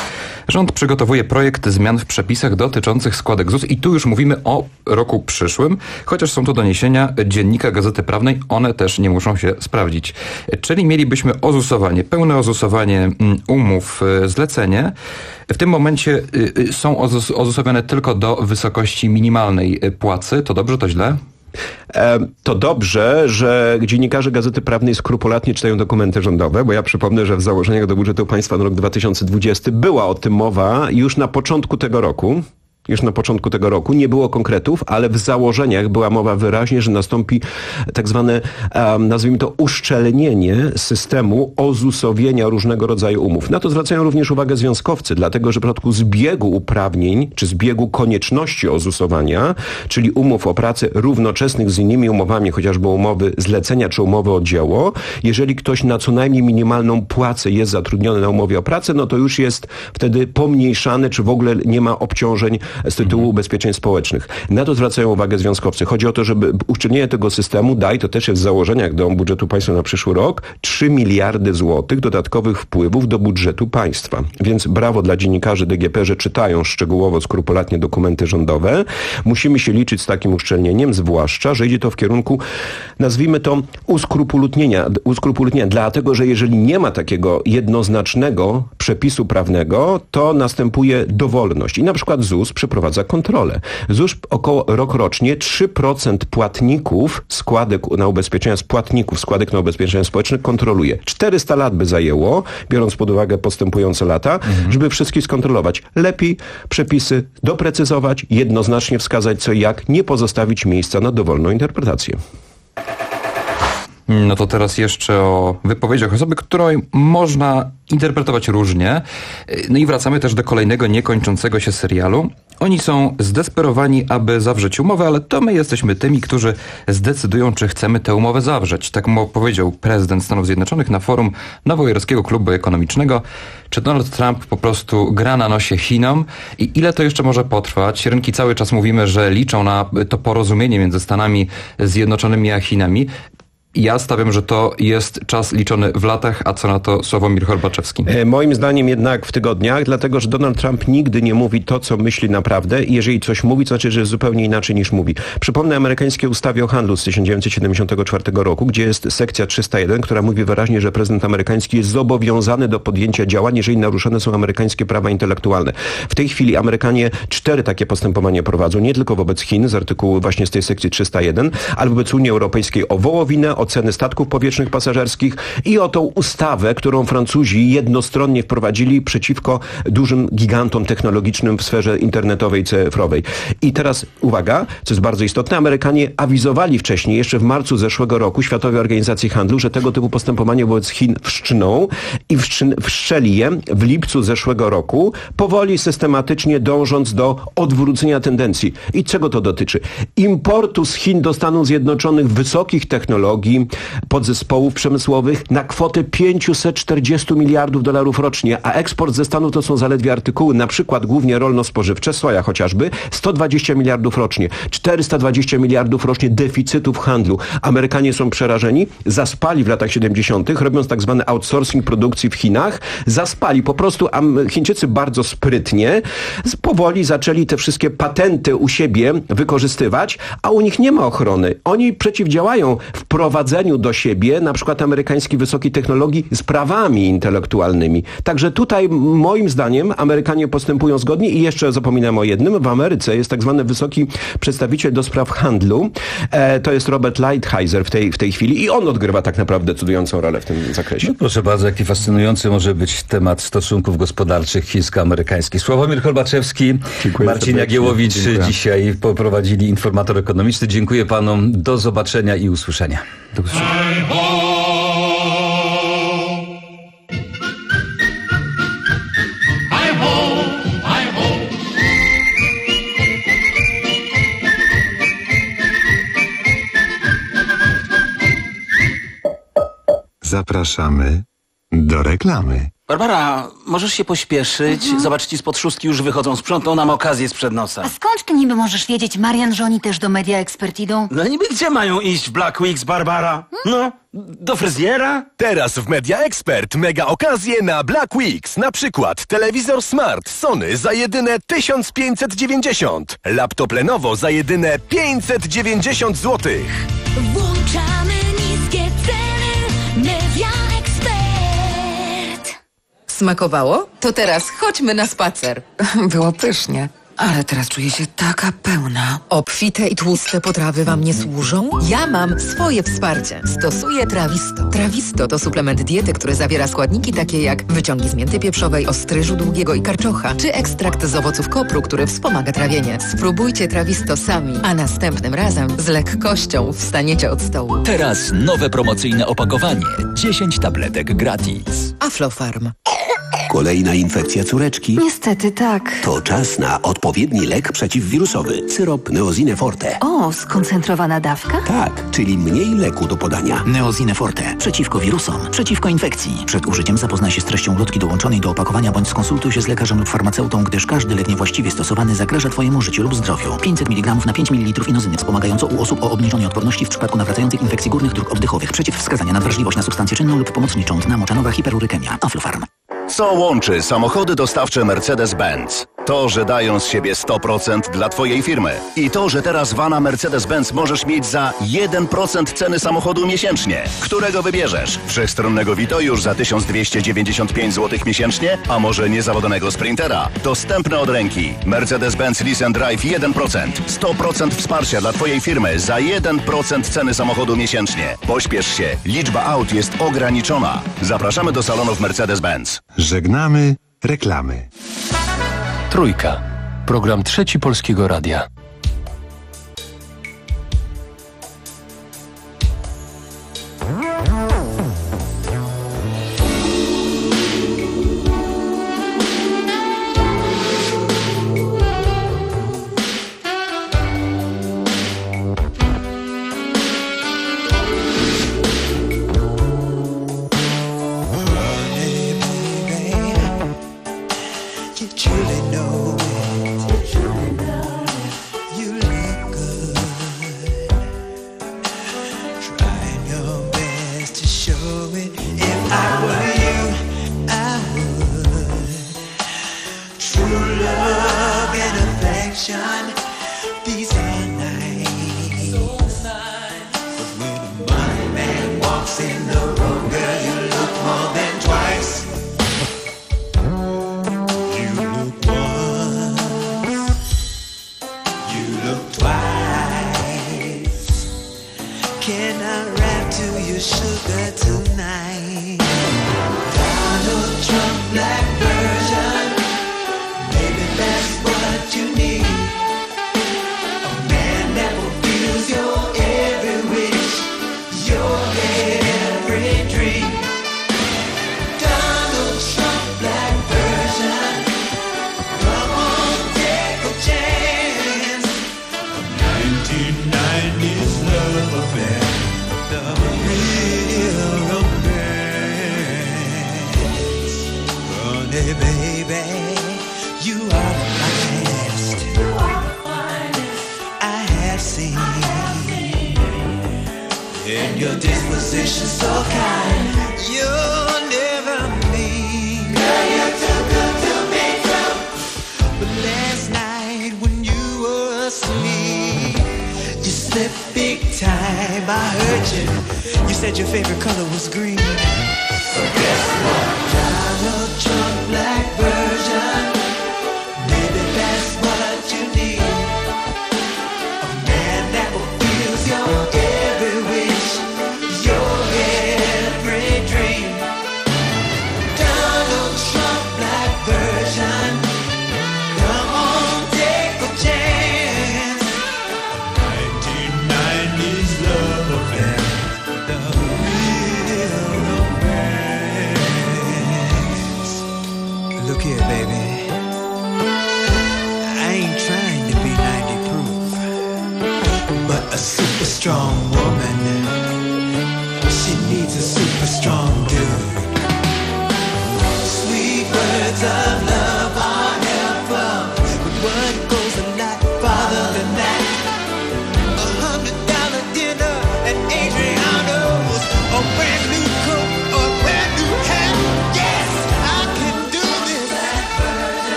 [SPEAKER 31] Rząd przygotowuje projekt zmian w przepisach dotyczących składek Z U S i tu już mówimy o roku przyszłym, chociaż są to doniesienia Dziennika Gazety Prawnej, one też nie muszą się sprawdzić. Czyli mielibyśmy ozusowanie, pełne ozusowanie umów zlecenie. W tym momencie są ozusowione tylko do wysokości minimalnej płacy. To dobrze, to źle?
[SPEAKER 30] To dobrze, że dziennikarze Gazety Prawnej skrupulatnie czytają dokumenty rządowe, bo ja przypomnę, że w założeniach do budżetu państwa na rok dwa tysiące dwudziesty była o tym mowa już na początku tego roku. Już na początku tego roku. Nie było konkretów, ale w założeniach była mowa wyraźnie, że nastąpi tak zwane, um, nazwijmy to, uszczelnienie systemu ozusowienia różnego rodzaju umów. Na to zwracają również uwagę związkowcy, dlatego że w przypadku zbiegu uprawnień, czy zbiegu konieczności ozusowania, czyli umów o pracę równoczesnych z innymi umowami, chociażby umowy zlecenia, czy umowy o dzieło, jeżeli ktoś na co najmniej minimalną płacę jest zatrudniony na umowie o pracę, no to już jest wtedy pomniejszany, czy w ogóle nie ma obciążeń z tytułu ubezpieczeń społecznych. Na to zwracają uwagę związkowcy. Chodzi o to, żeby uszczelnienie tego systemu daj, to też jest w założeniach do budżetu państwa na przyszły rok, trzy miliardy złotych dodatkowych wpływów do budżetu państwa. Więc brawo dla dziennikarzy D G P, że czytają szczegółowo, skrupulatnie dokumenty rządowe. Musimy się liczyć z takim uszczelnieniem, zwłaszcza, że idzie to w kierunku, nazwijmy to, uskrupulatnienia. uskrupulatnienia dlatego, że jeżeli nie ma takiego jednoznacznego przepisu prawnego, to następuje dowolność. I na przykład Z U S przeprowadza kontrolę. Z U S około rokrocznie trzy procent płatników składek na ubezpieczenia, z płatników składek na ubezpieczenia społeczne kontroluje. czterysta lat by zajęło, biorąc pod uwagę postępujące lata, mhm. żeby wszystkich skontrolować. Lepiej przepisy doprecyzować, jednoznacznie wskazać co i jak, nie pozostawić miejsca na dowolną interpretację.
[SPEAKER 31] No to teraz jeszcze o wypowiedziach osoby, której można interpretować różnie. No i wracamy też do kolejnego niekończącego się serialu. Oni są zdesperowani, aby zawrzeć umowę, ale to my jesteśmy tymi, którzy zdecydują, czy chcemy tę umowę zawrzeć. Tak mu powiedział prezydent Stanów Zjednoczonych na forum Nowojorskiego Klubu Ekonomicznego. Czy Donald Trump po prostu gra na nosie Chinom? I ile to jeszcze może potrwać? Rynki cały czas mówimy, że liczą na to porozumienie między Stanami Zjednoczonymi a Chinami. Ja stawiam, że to jest czas liczony w latach, a co na to Sławomir Horbaczewski?
[SPEAKER 30] E, moim zdaniem jednak w tygodniach, dlatego że Donald Trump nigdy nie mówi to, co myśli naprawdę i jeżeli coś mówi, to znaczy, że zupełnie inaczej niż mówi. Przypomnę amerykańskiej ustawie o handlu z tysiąc dziewięćset siedemdziesiątego czwartego roku, gdzie jest sekcja trzysta jeden, która mówi wyraźnie, że prezydent amerykański jest zobowiązany do podjęcia działań, jeżeli naruszone są amerykańskie prawa intelektualne. W tej chwili Amerykanie cztery takie postępowania prowadzą, nie tylko wobec Chin z artykułu właśnie z tej sekcji trzysta jeden, ale wobec Unii Europejskiej o wołowinę, o ceny statków powietrznych pasażerskich i o tą ustawę, którą Francuzi jednostronnie wprowadzili przeciwko dużym gigantom technologicznym w sferze internetowej, cyfrowej. I teraz uwaga, co jest bardzo istotne, Amerykanie awizowali wcześniej, jeszcze w marcu zeszłego roku, Światowej Organizacji Handlu, że tego typu postępowanie wobec Chin wszczną i wszczyn- wszczeli je w lipcu zeszłego roku, powoli, systematycznie dążąc do odwrócenia tendencji. I czego to dotyczy? Importu z Chin do Stanów Zjednoczonych wysokich technologii, podzespołów przemysłowych na kwotę pięćset czterdzieści miliardów dolarów rocznie, a eksport ze Stanów to są zaledwie artykuły, na przykład głównie rolno-spożywcze, soja chociażby, sto dwadzieścia miliardów rocznie, czterysta dwadzieścia miliardów rocznie deficytu w handlu. Amerykanie są przerażeni, zaspali w latach siedemdziesiątych, robiąc tak zwany outsourcing produkcji w Chinach, zaspali, po prostu Chińczycy bardzo sprytnie, powoli zaczęli te wszystkie patenty u siebie wykorzystywać, a u nich nie ma ochrony. Oni przeciwdziałają wprowadzeniu do siebie na przykład amerykańskiej wysokiej technologii z prawami intelektualnymi. Także tutaj moim zdaniem Amerykanie postępują zgodnie i jeszcze zapominam o jednym. W Ameryce jest tak zwany wysoki przedstawiciel do spraw handlu. E, to jest Robert Lighthizer w tej, w tej chwili i on odgrywa tak naprawdę decydującą rolę w tym zakresie.
[SPEAKER 3] No proszę bardzo, jaki fascynujący może być temat stosunków gospodarczych chińsko-amerykańskich. Sławomir Horbaczewski,
[SPEAKER 30] Dziękuję
[SPEAKER 3] Marcin
[SPEAKER 30] serdecznie.
[SPEAKER 3] Jagiełowicz
[SPEAKER 30] Dziękuję.
[SPEAKER 3] dzisiaj poprowadzili informator ekonomiczny. Dziękuję panom. Do zobaczenia i usłyszenia.
[SPEAKER 31] Do usłyszenia.
[SPEAKER 24] Zapraszamy do reklamy.
[SPEAKER 13] Barbara, możesz się pośpieszyć?
[SPEAKER 1] Mhm.
[SPEAKER 13] Zobacz, ci spod szóstki już wychodzą. Sprzątną nam okazję sprzed nosa.
[SPEAKER 1] A skąd ty niby możesz wiedzieć, Marian, że oni też do Media Expert idą?
[SPEAKER 13] No niby gdzie mają iść w Black Weeks, Barbara? No, do fryzjera?
[SPEAKER 5] Teraz w Media Expert mega okazje na Black Weeks. Na przykład telewizor Smart Sony za jedyne tysiąc pięćset dziewięćdziesiąt. Laptop Lenovo za jedyne pięćset dziewięćdziesiąt złotych.
[SPEAKER 9] Włączamy niskie ceny. Media Expert.
[SPEAKER 8] Smakowało? To teraz chodźmy na spacer.
[SPEAKER 16] Było pysznie. Ale teraz czuję się taka pełna.
[SPEAKER 8] Obfite i tłuste potrawy wam nie służą? Ja mam swoje wsparcie. Stosuję Trawisto. Trawisto to suplement diety, który zawiera składniki takie jak wyciągi z mięty pieprzowej, ostryżu długiego i karczocha, czy ekstrakt z owoców kopru, który wspomaga trawienie. Spróbujcie Trawisto sami, a następnym razem z lekkością wstaniecie od stołu.
[SPEAKER 17] Teraz nowe promocyjne opakowanie. dziesięć tabletek gratis.
[SPEAKER 8] Aflofarm.
[SPEAKER 18] Kolejna infekcja córeczki?
[SPEAKER 29] Niestety tak.
[SPEAKER 18] To czas na odpowiedni lek przeciwwirusowy. Syrop Neosine Forte.
[SPEAKER 29] O, skoncentrowana dawka?
[SPEAKER 18] Tak, czyli mniej leku do podania.
[SPEAKER 19] Neosine Forte. Przeciwko wirusom. Przeciwko infekcji. Przed użyciem zapoznaj się z treścią ulotki dołączonej do opakowania bądź skonsultuj się z lekarzem lub farmaceutą, gdyż każdy lek niewłaściwie stosowany zagraża Twojemu życiu lub zdrowiu. pięćset miligramów na pięć mililitrów inozyny wspomagająco u osób o obniżonej odporności w przypadku nawracających infekcji górnych dróg oddechowych. Przeciwwskazania na wrażliwość na substancję czynną lub pomocniczą. Dna moczanowa hiperurykemia. Aflofarm.
[SPEAKER 27] Co łączy samochody dostawcze Mercedes-Benz? To, że dają z siebie sto procent dla Twojej firmy. I to, że teraz vana Mercedes-Benz możesz mieć za jeden procent ceny samochodu miesięcznie. Którego wybierzesz? Wszechstronnego Vito już za tysiąc dwieście dziewięćdziesiąt pięć złotych miesięcznie? A może niezawodnego Sprintera? Dostępne od ręki. Mercedes-Benz Lease and Drive jeden procent. sto procent wsparcia dla Twojej firmy za jeden procent ceny samochodu miesięcznie. Pośpiesz się. Liczba aut jest ograniczona. Zapraszamy do salonów Mercedes-Benz.
[SPEAKER 24] Żegnamy reklamy.
[SPEAKER 25] Trójka. Program Trzeci Polskiego Radia.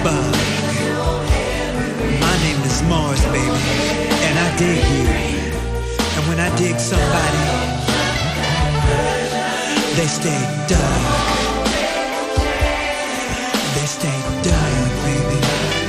[SPEAKER 2] bug. My name is Mars, baby, and I dig you. And when I dig somebody, they stay dug. They stay dug, baby.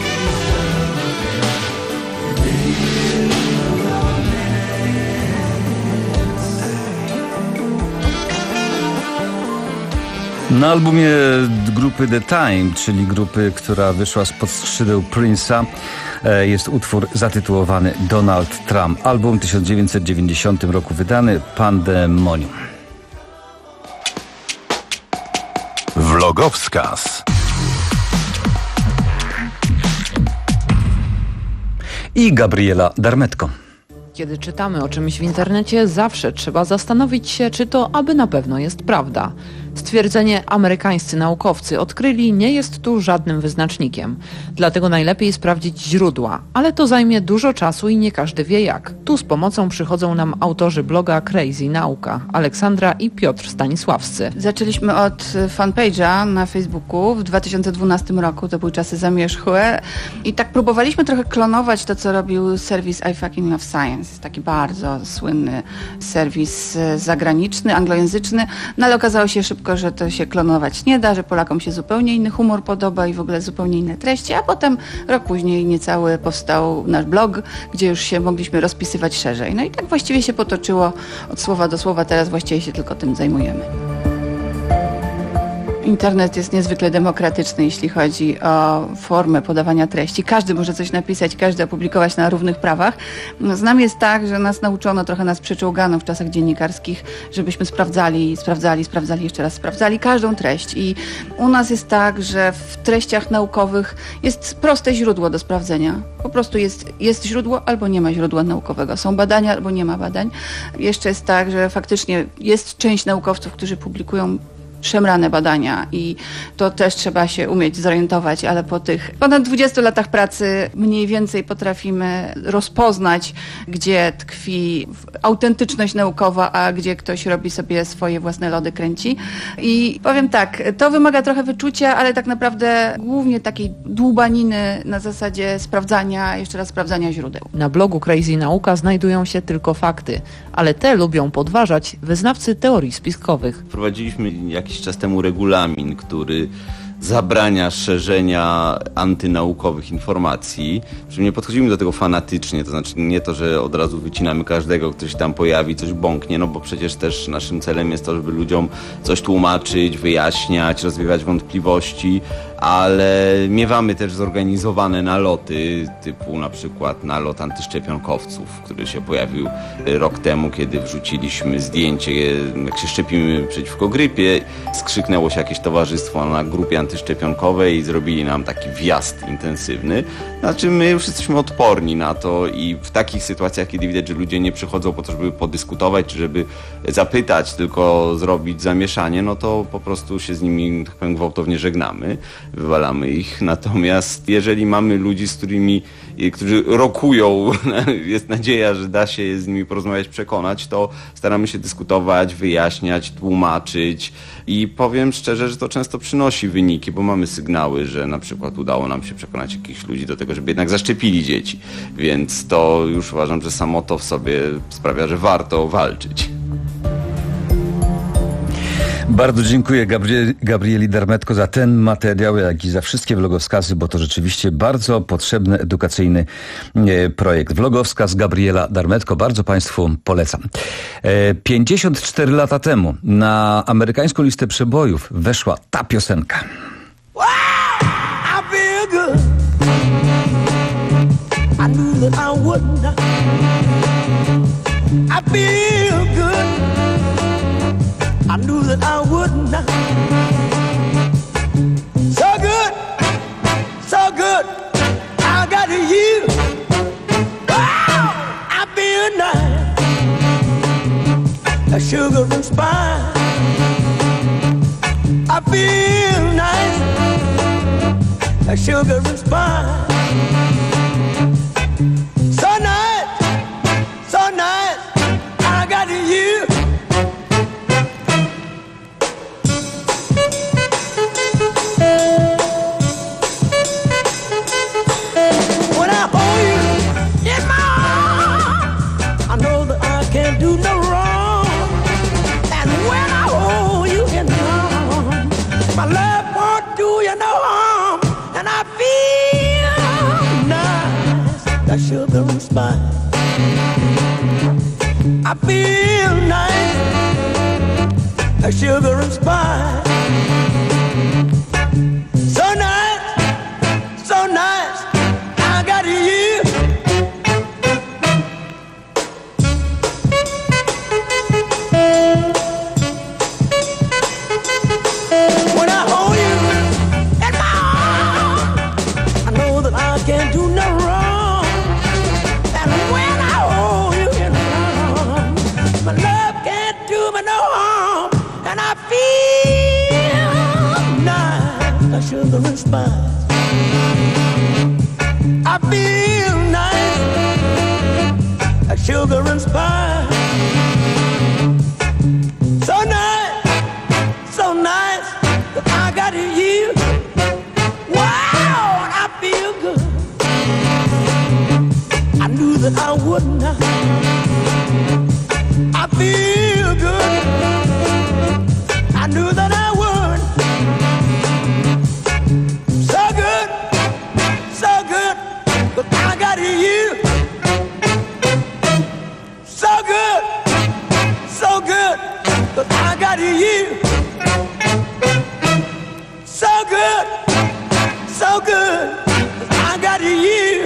[SPEAKER 3] Na albumie grupy The Time, czyli grupy, która wyszła spod skrzydeł Prince'a, jest utwór zatytułowany Donald Trump. Album w tysiąc dziewięćset dziewięćdziesiątym roku wydany, Pandemonium.
[SPEAKER 5] Vlogowskaz.
[SPEAKER 3] I Gabriela Darmetko.
[SPEAKER 6] Kiedy czytamy o czymś w internecie, zawsze trzeba zastanowić się, czy to aby na pewno jest prawda. Stwierdzenie amerykańscy naukowcy odkryli nie jest tu żadnym wyznacznikiem. Dlatego najlepiej sprawdzić źródła, ale to zajmie dużo czasu i nie każdy wie jak. Tu z pomocą przychodzą nam autorzy bloga Crazy Nauka, Aleksandra i Piotr Stanisławscy.
[SPEAKER 7] Zaczęliśmy od fanpage'a na Facebooku w dwa tysiące dwunastym roku, to były czasy zamierzchłe i tak próbowaliśmy trochę klonować to, co robił serwis I Fucking Love Science, taki bardzo słynny serwis zagraniczny, anglojęzyczny, no ale okazało się szybko, że to się klonować nie da, że Polakom się zupełnie inny humor podoba i w ogóle zupełnie inne treści, a potem rok później niecały powstał nasz blog, gdzie już się mogliśmy rozpisywać szerzej. No i tak właściwie się potoczyło od słowa do słowa, teraz właściwie się tylko tym zajmujemy. Internet jest niezwykle demokratyczny, jeśli chodzi o formę podawania treści. Każdy może coś napisać, każdy opublikować na równych prawach. No, z nami jest tak, że nas nauczono, trochę nas przeczołgano w czasach dziennikarskich, żebyśmy sprawdzali, sprawdzali, sprawdzali, jeszcze raz sprawdzali każdą treść. I u nas jest tak, że w treściach naukowych jest proste źródło do sprawdzenia. Po prostu jest, jest źródło albo nie ma źródła naukowego. Są badania albo nie ma badań. Jeszcze jest tak, że faktycznie jest część naukowców, którzy publikują szemrane badania i to też trzeba się umieć zorientować, ale po tych ponad dwudziestu latach pracy mniej więcej potrafimy rozpoznać, gdzie tkwi autentyczność naukowa, a gdzie ktoś robi sobie swoje własne lody, kręci. I powiem tak, to wymaga trochę wyczucia, ale tak naprawdę głównie takiej dłubaniny na zasadzie sprawdzania, jeszcze raz sprawdzania źródeł.
[SPEAKER 6] Na blogu Crazy Nauka znajdują się tylko fakty, ale te lubią podważać wyznawcy teorii spiskowych.
[SPEAKER 10] Wprowadziliśmy jakiś czas temu regulamin, który zabrania szerzenia antynaukowych informacji. Nie podchodzimy do tego fanatycznie, to znaczy nie to, że od razu wycinamy każdego, kto się tam pojawi, coś bąknie, no bo przecież też naszym celem jest to, żeby ludziom coś tłumaczyć, wyjaśniać, rozwiewać wątpliwości, ale miewamy też zorganizowane naloty, typu na przykład nalot antyszczepionkowców, który się pojawił rok temu, kiedy wrzuciliśmy zdjęcie, jak się szczepimy przeciwko grypie. Skrzyknęło się jakieś towarzystwo na grupie antyszczepionkowej i zrobili nam taki wjazd intensywny. Znaczy my już jesteśmy odporni na to i w takich sytuacjach, kiedy widać, że ludzie nie przychodzą po to, żeby podyskutować, czy żeby zapytać, tylko zrobić zamieszanie, no to po prostu się z nimi tak powiem, gwałtownie żegnamy, wywalamy ich. Natomiast jeżeli mamy ludzi, z którymi, którzy rokują, jest nadzieja, że da się z nimi porozmawiać, przekonać, to staramy się dyskutować, wyjaśniać, tłumaczyć i powiem szczerze, że to często przynosi wyniki, bo mamy sygnały, że na przykład udało nam się przekonać jakichś ludzi do tego, żeby jednak zaszczepili dzieci, więc to już uważam, że samo to w sobie sprawia, że warto walczyć.
[SPEAKER 3] Bardzo dziękuję Gabrieli, Gabrieli Darmetko za ten materiał, jak i za wszystkie vlogowskazy, bo to rzeczywiście bardzo potrzebny, edukacyjny projekt. Vlogowskaz Gabriela Darmetko, bardzo Państwu polecam. pięćdziesiąt cztery lata temu na amerykańską listę przebojów weszła ta piosenka.
[SPEAKER 9] Wow, I feel good. I knew that I would not. I feel good. I knew that I would not. So good, so good, I got you. Wow, I feel nice, a sugar and spice. I feel nice, a sugar and spice. So nice, so nice, I got you. like sugar and spice. I feel nice like sugar and spice. So nice, so nice, I got you. When I hold you in my arms, I know that I can't do no wrong. And when I hold you in my arms, my love can't do me no harm. And I feel nice like sugar and spice. I feel nice like sugar and spice. So nice, so nice that I got you. Wow, I feel good. I knew that I would not. I feel good. I knew that I would. So good, so good, but I got you. So good, so good, but I got you. So good, so good, but I got you.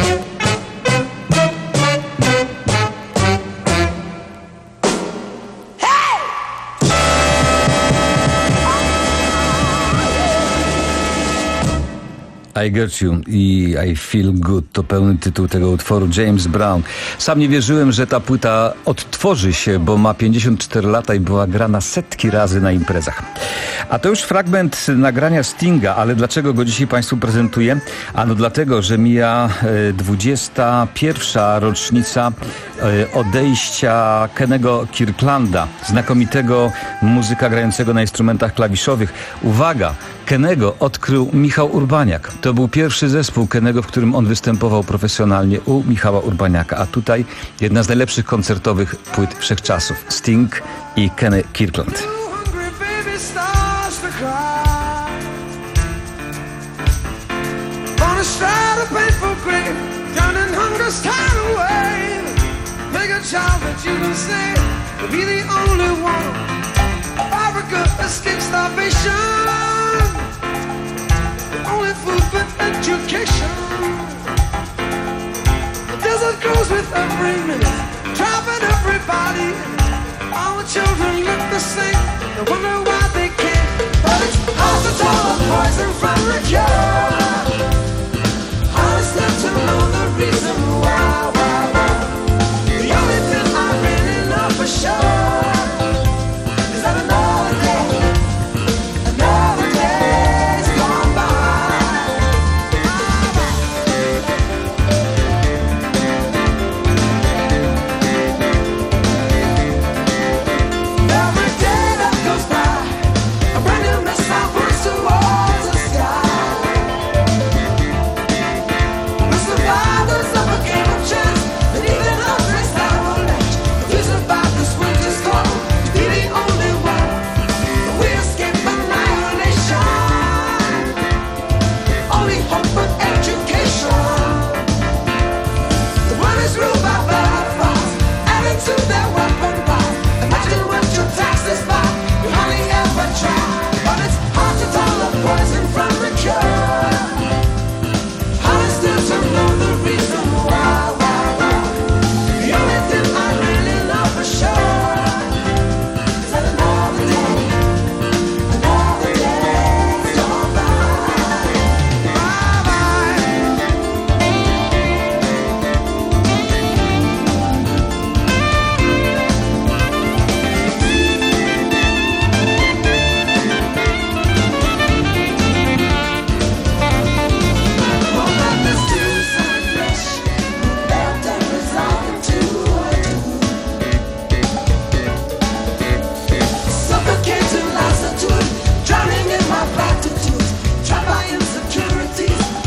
[SPEAKER 3] I Got You i I Feel Good to pełny tytuł tego utworu. James Brown. Sam nie wierzyłem, że ta płyta odtworzy się, bo ma pięćdziesiąt cztery lata i była grana setki razy na imprezach. A to już fragment nagrania Stinga, ale dlaczego go dzisiaj Państwu prezentuję? Ano dlatego, że mija dwudziesta pierwsza rocznica odejścia Kennego Kirklanda, znakomitego muzyka grającego na instrumentach klawiszowych. Uwaga! Kennego odkrył Michał Urbaniak. To był pierwszy zespół Kennego, w którym on występował profesjonalnie u Michała Urbaniaka. A tutaj jedna z najlepszych koncertowych płyt wszechczasów. Sting i Kenny Kirkland.
[SPEAKER 9] Only food but education. The desert grows with every minute, driving everybody. All the children look the same, they wonder why they can't. But it's hard to tell the poison from the cure. Hard is left to know the reason why, why, why. The only thing I really know for sure is that another day, another day's gone by.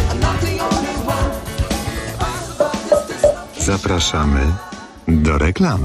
[SPEAKER 24] Zapraszamy do reklamy.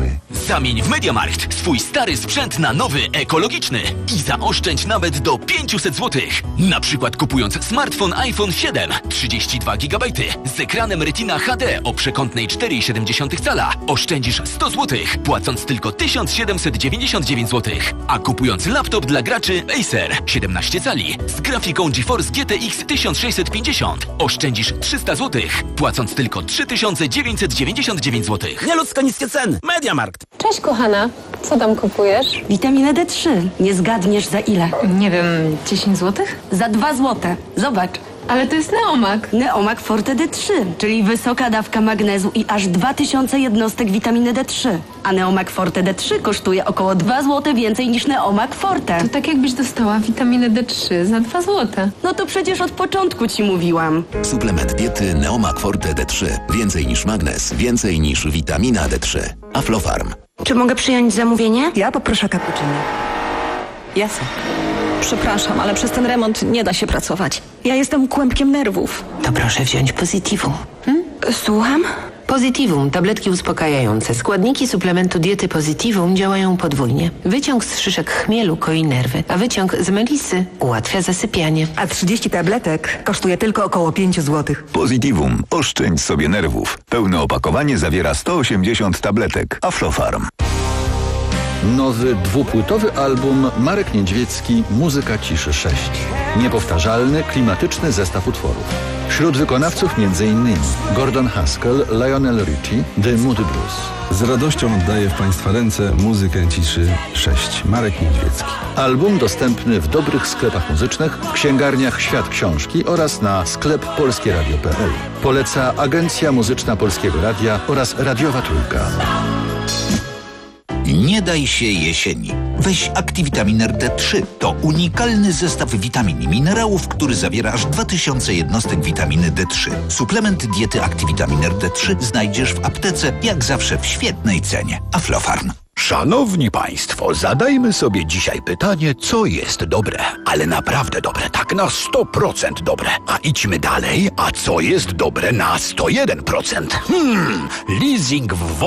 [SPEAKER 4] Zamień w MediaMarkt swój stary sprzęt na nowy, ekologiczny i zaoszczędź nawet do pięćset złotych. Na przykład kupując smartfon iPhone siedem, trzydzieści dwa gigabajty z ekranem Retina H D o przekątnej cztery i siedem cala oszczędzisz sto złotych, płacąc tylko tysiąc siedemset dziewięćdziesiąt dziewięć złotych. A kupując laptop dla graczy Acer siedemnaście cali z grafiką GeForce G T X tysiąc sześćset pięćdziesiąt oszczędzisz trzysta złotych, płacąc tylko trzy tysiące dziewięćset dziewięćdziesiąt dziewięć złotych.
[SPEAKER 13] Nieludzko niskie ceny. MediaMarkt.
[SPEAKER 11] Cześć kochana, co tam kupujesz?
[SPEAKER 12] Witaminę D trzy. Nie zgadniesz za ile?
[SPEAKER 11] Nie wiem, dziesięć złotych?
[SPEAKER 12] Za dwa złote. Zobacz.
[SPEAKER 11] Ale to jest Neomak.
[SPEAKER 12] Neomak Forte D trzy, czyli wysoka dawka magnezu i aż dwa tysiące jednostek witaminy D trzy. A Neomak Forte D trzy kosztuje około dwa złote więcej niż Neomak Forte.
[SPEAKER 11] To tak jakbyś dostała witaminę D trzy za dwa złote.
[SPEAKER 12] No to przecież od początku ci mówiłam.
[SPEAKER 14] Suplement diety Neomak Forte D trzy. Więcej niż magnez, więcej niż witamina D trzy. Aflofarm.
[SPEAKER 12] Czy mogę przyjąć zamówienie?
[SPEAKER 16] Ja poproszę cappuccino. Jasne. Przepraszam, ale przez ten remont nie da się pracować. Ja jestem kłębkiem nerwów.
[SPEAKER 12] To proszę wziąć Positivum. Hmm? Słucham?
[SPEAKER 15] Positivum, tabletki uspokajające. Składniki suplementu diety Positivum działają podwójnie. Wyciąg z szyszek chmielu koi nerwy, a wyciąg z melisy ułatwia zasypianie.
[SPEAKER 16] A trzydzieści tabletek kosztuje tylko około pięć złotych.
[SPEAKER 20] Positivum. Oszczędź sobie nerwów. Pełne opakowanie zawiera sto osiemdziesiąt tabletek. Aflofarm.
[SPEAKER 21] Nowy dwupłytowy album Marek Niedźwiecki Muzyka Ciszy sześć. Niepowtarzalny, klimatyczny zestaw utworów. Wśród wykonawców m.in. Gordon Haskell, Lionel Richie, The Moody Blues.
[SPEAKER 22] Z radością oddaję w Państwa ręce Muzykę Ciszy sześć. Marek Niedźwiecki.
[SPEAKER 21] Album dostępny w dobrych sklepach muzycznych, w księgarniach Świat Książki oraz na sklep polskie radio kropka p l. Poleca Agencja Muzyczna Polskiego Radia oraz Radiowa Trójka.
[SPEAKER 23] Nie daj się jesieni. Weź Activitamin D trzy. To unikalny zestaw witamin i minerałów, który zawiera aż dwa tysiące jednostek witaminy D trzy. Suplement diety Activitamin D trzy znajdziesz w aptece, jak zawsze w świetnej cenie. Aflofarm.
[SPEAKER 26] Szanowni Państwo, zadajmy sobie dzisiaj pytanie, co jest dobre, ale naprawdę dobre, tak na sto procent dobre. A idźmy dalej, a co jest dobre na sto jeden procent? Hmm, leasing w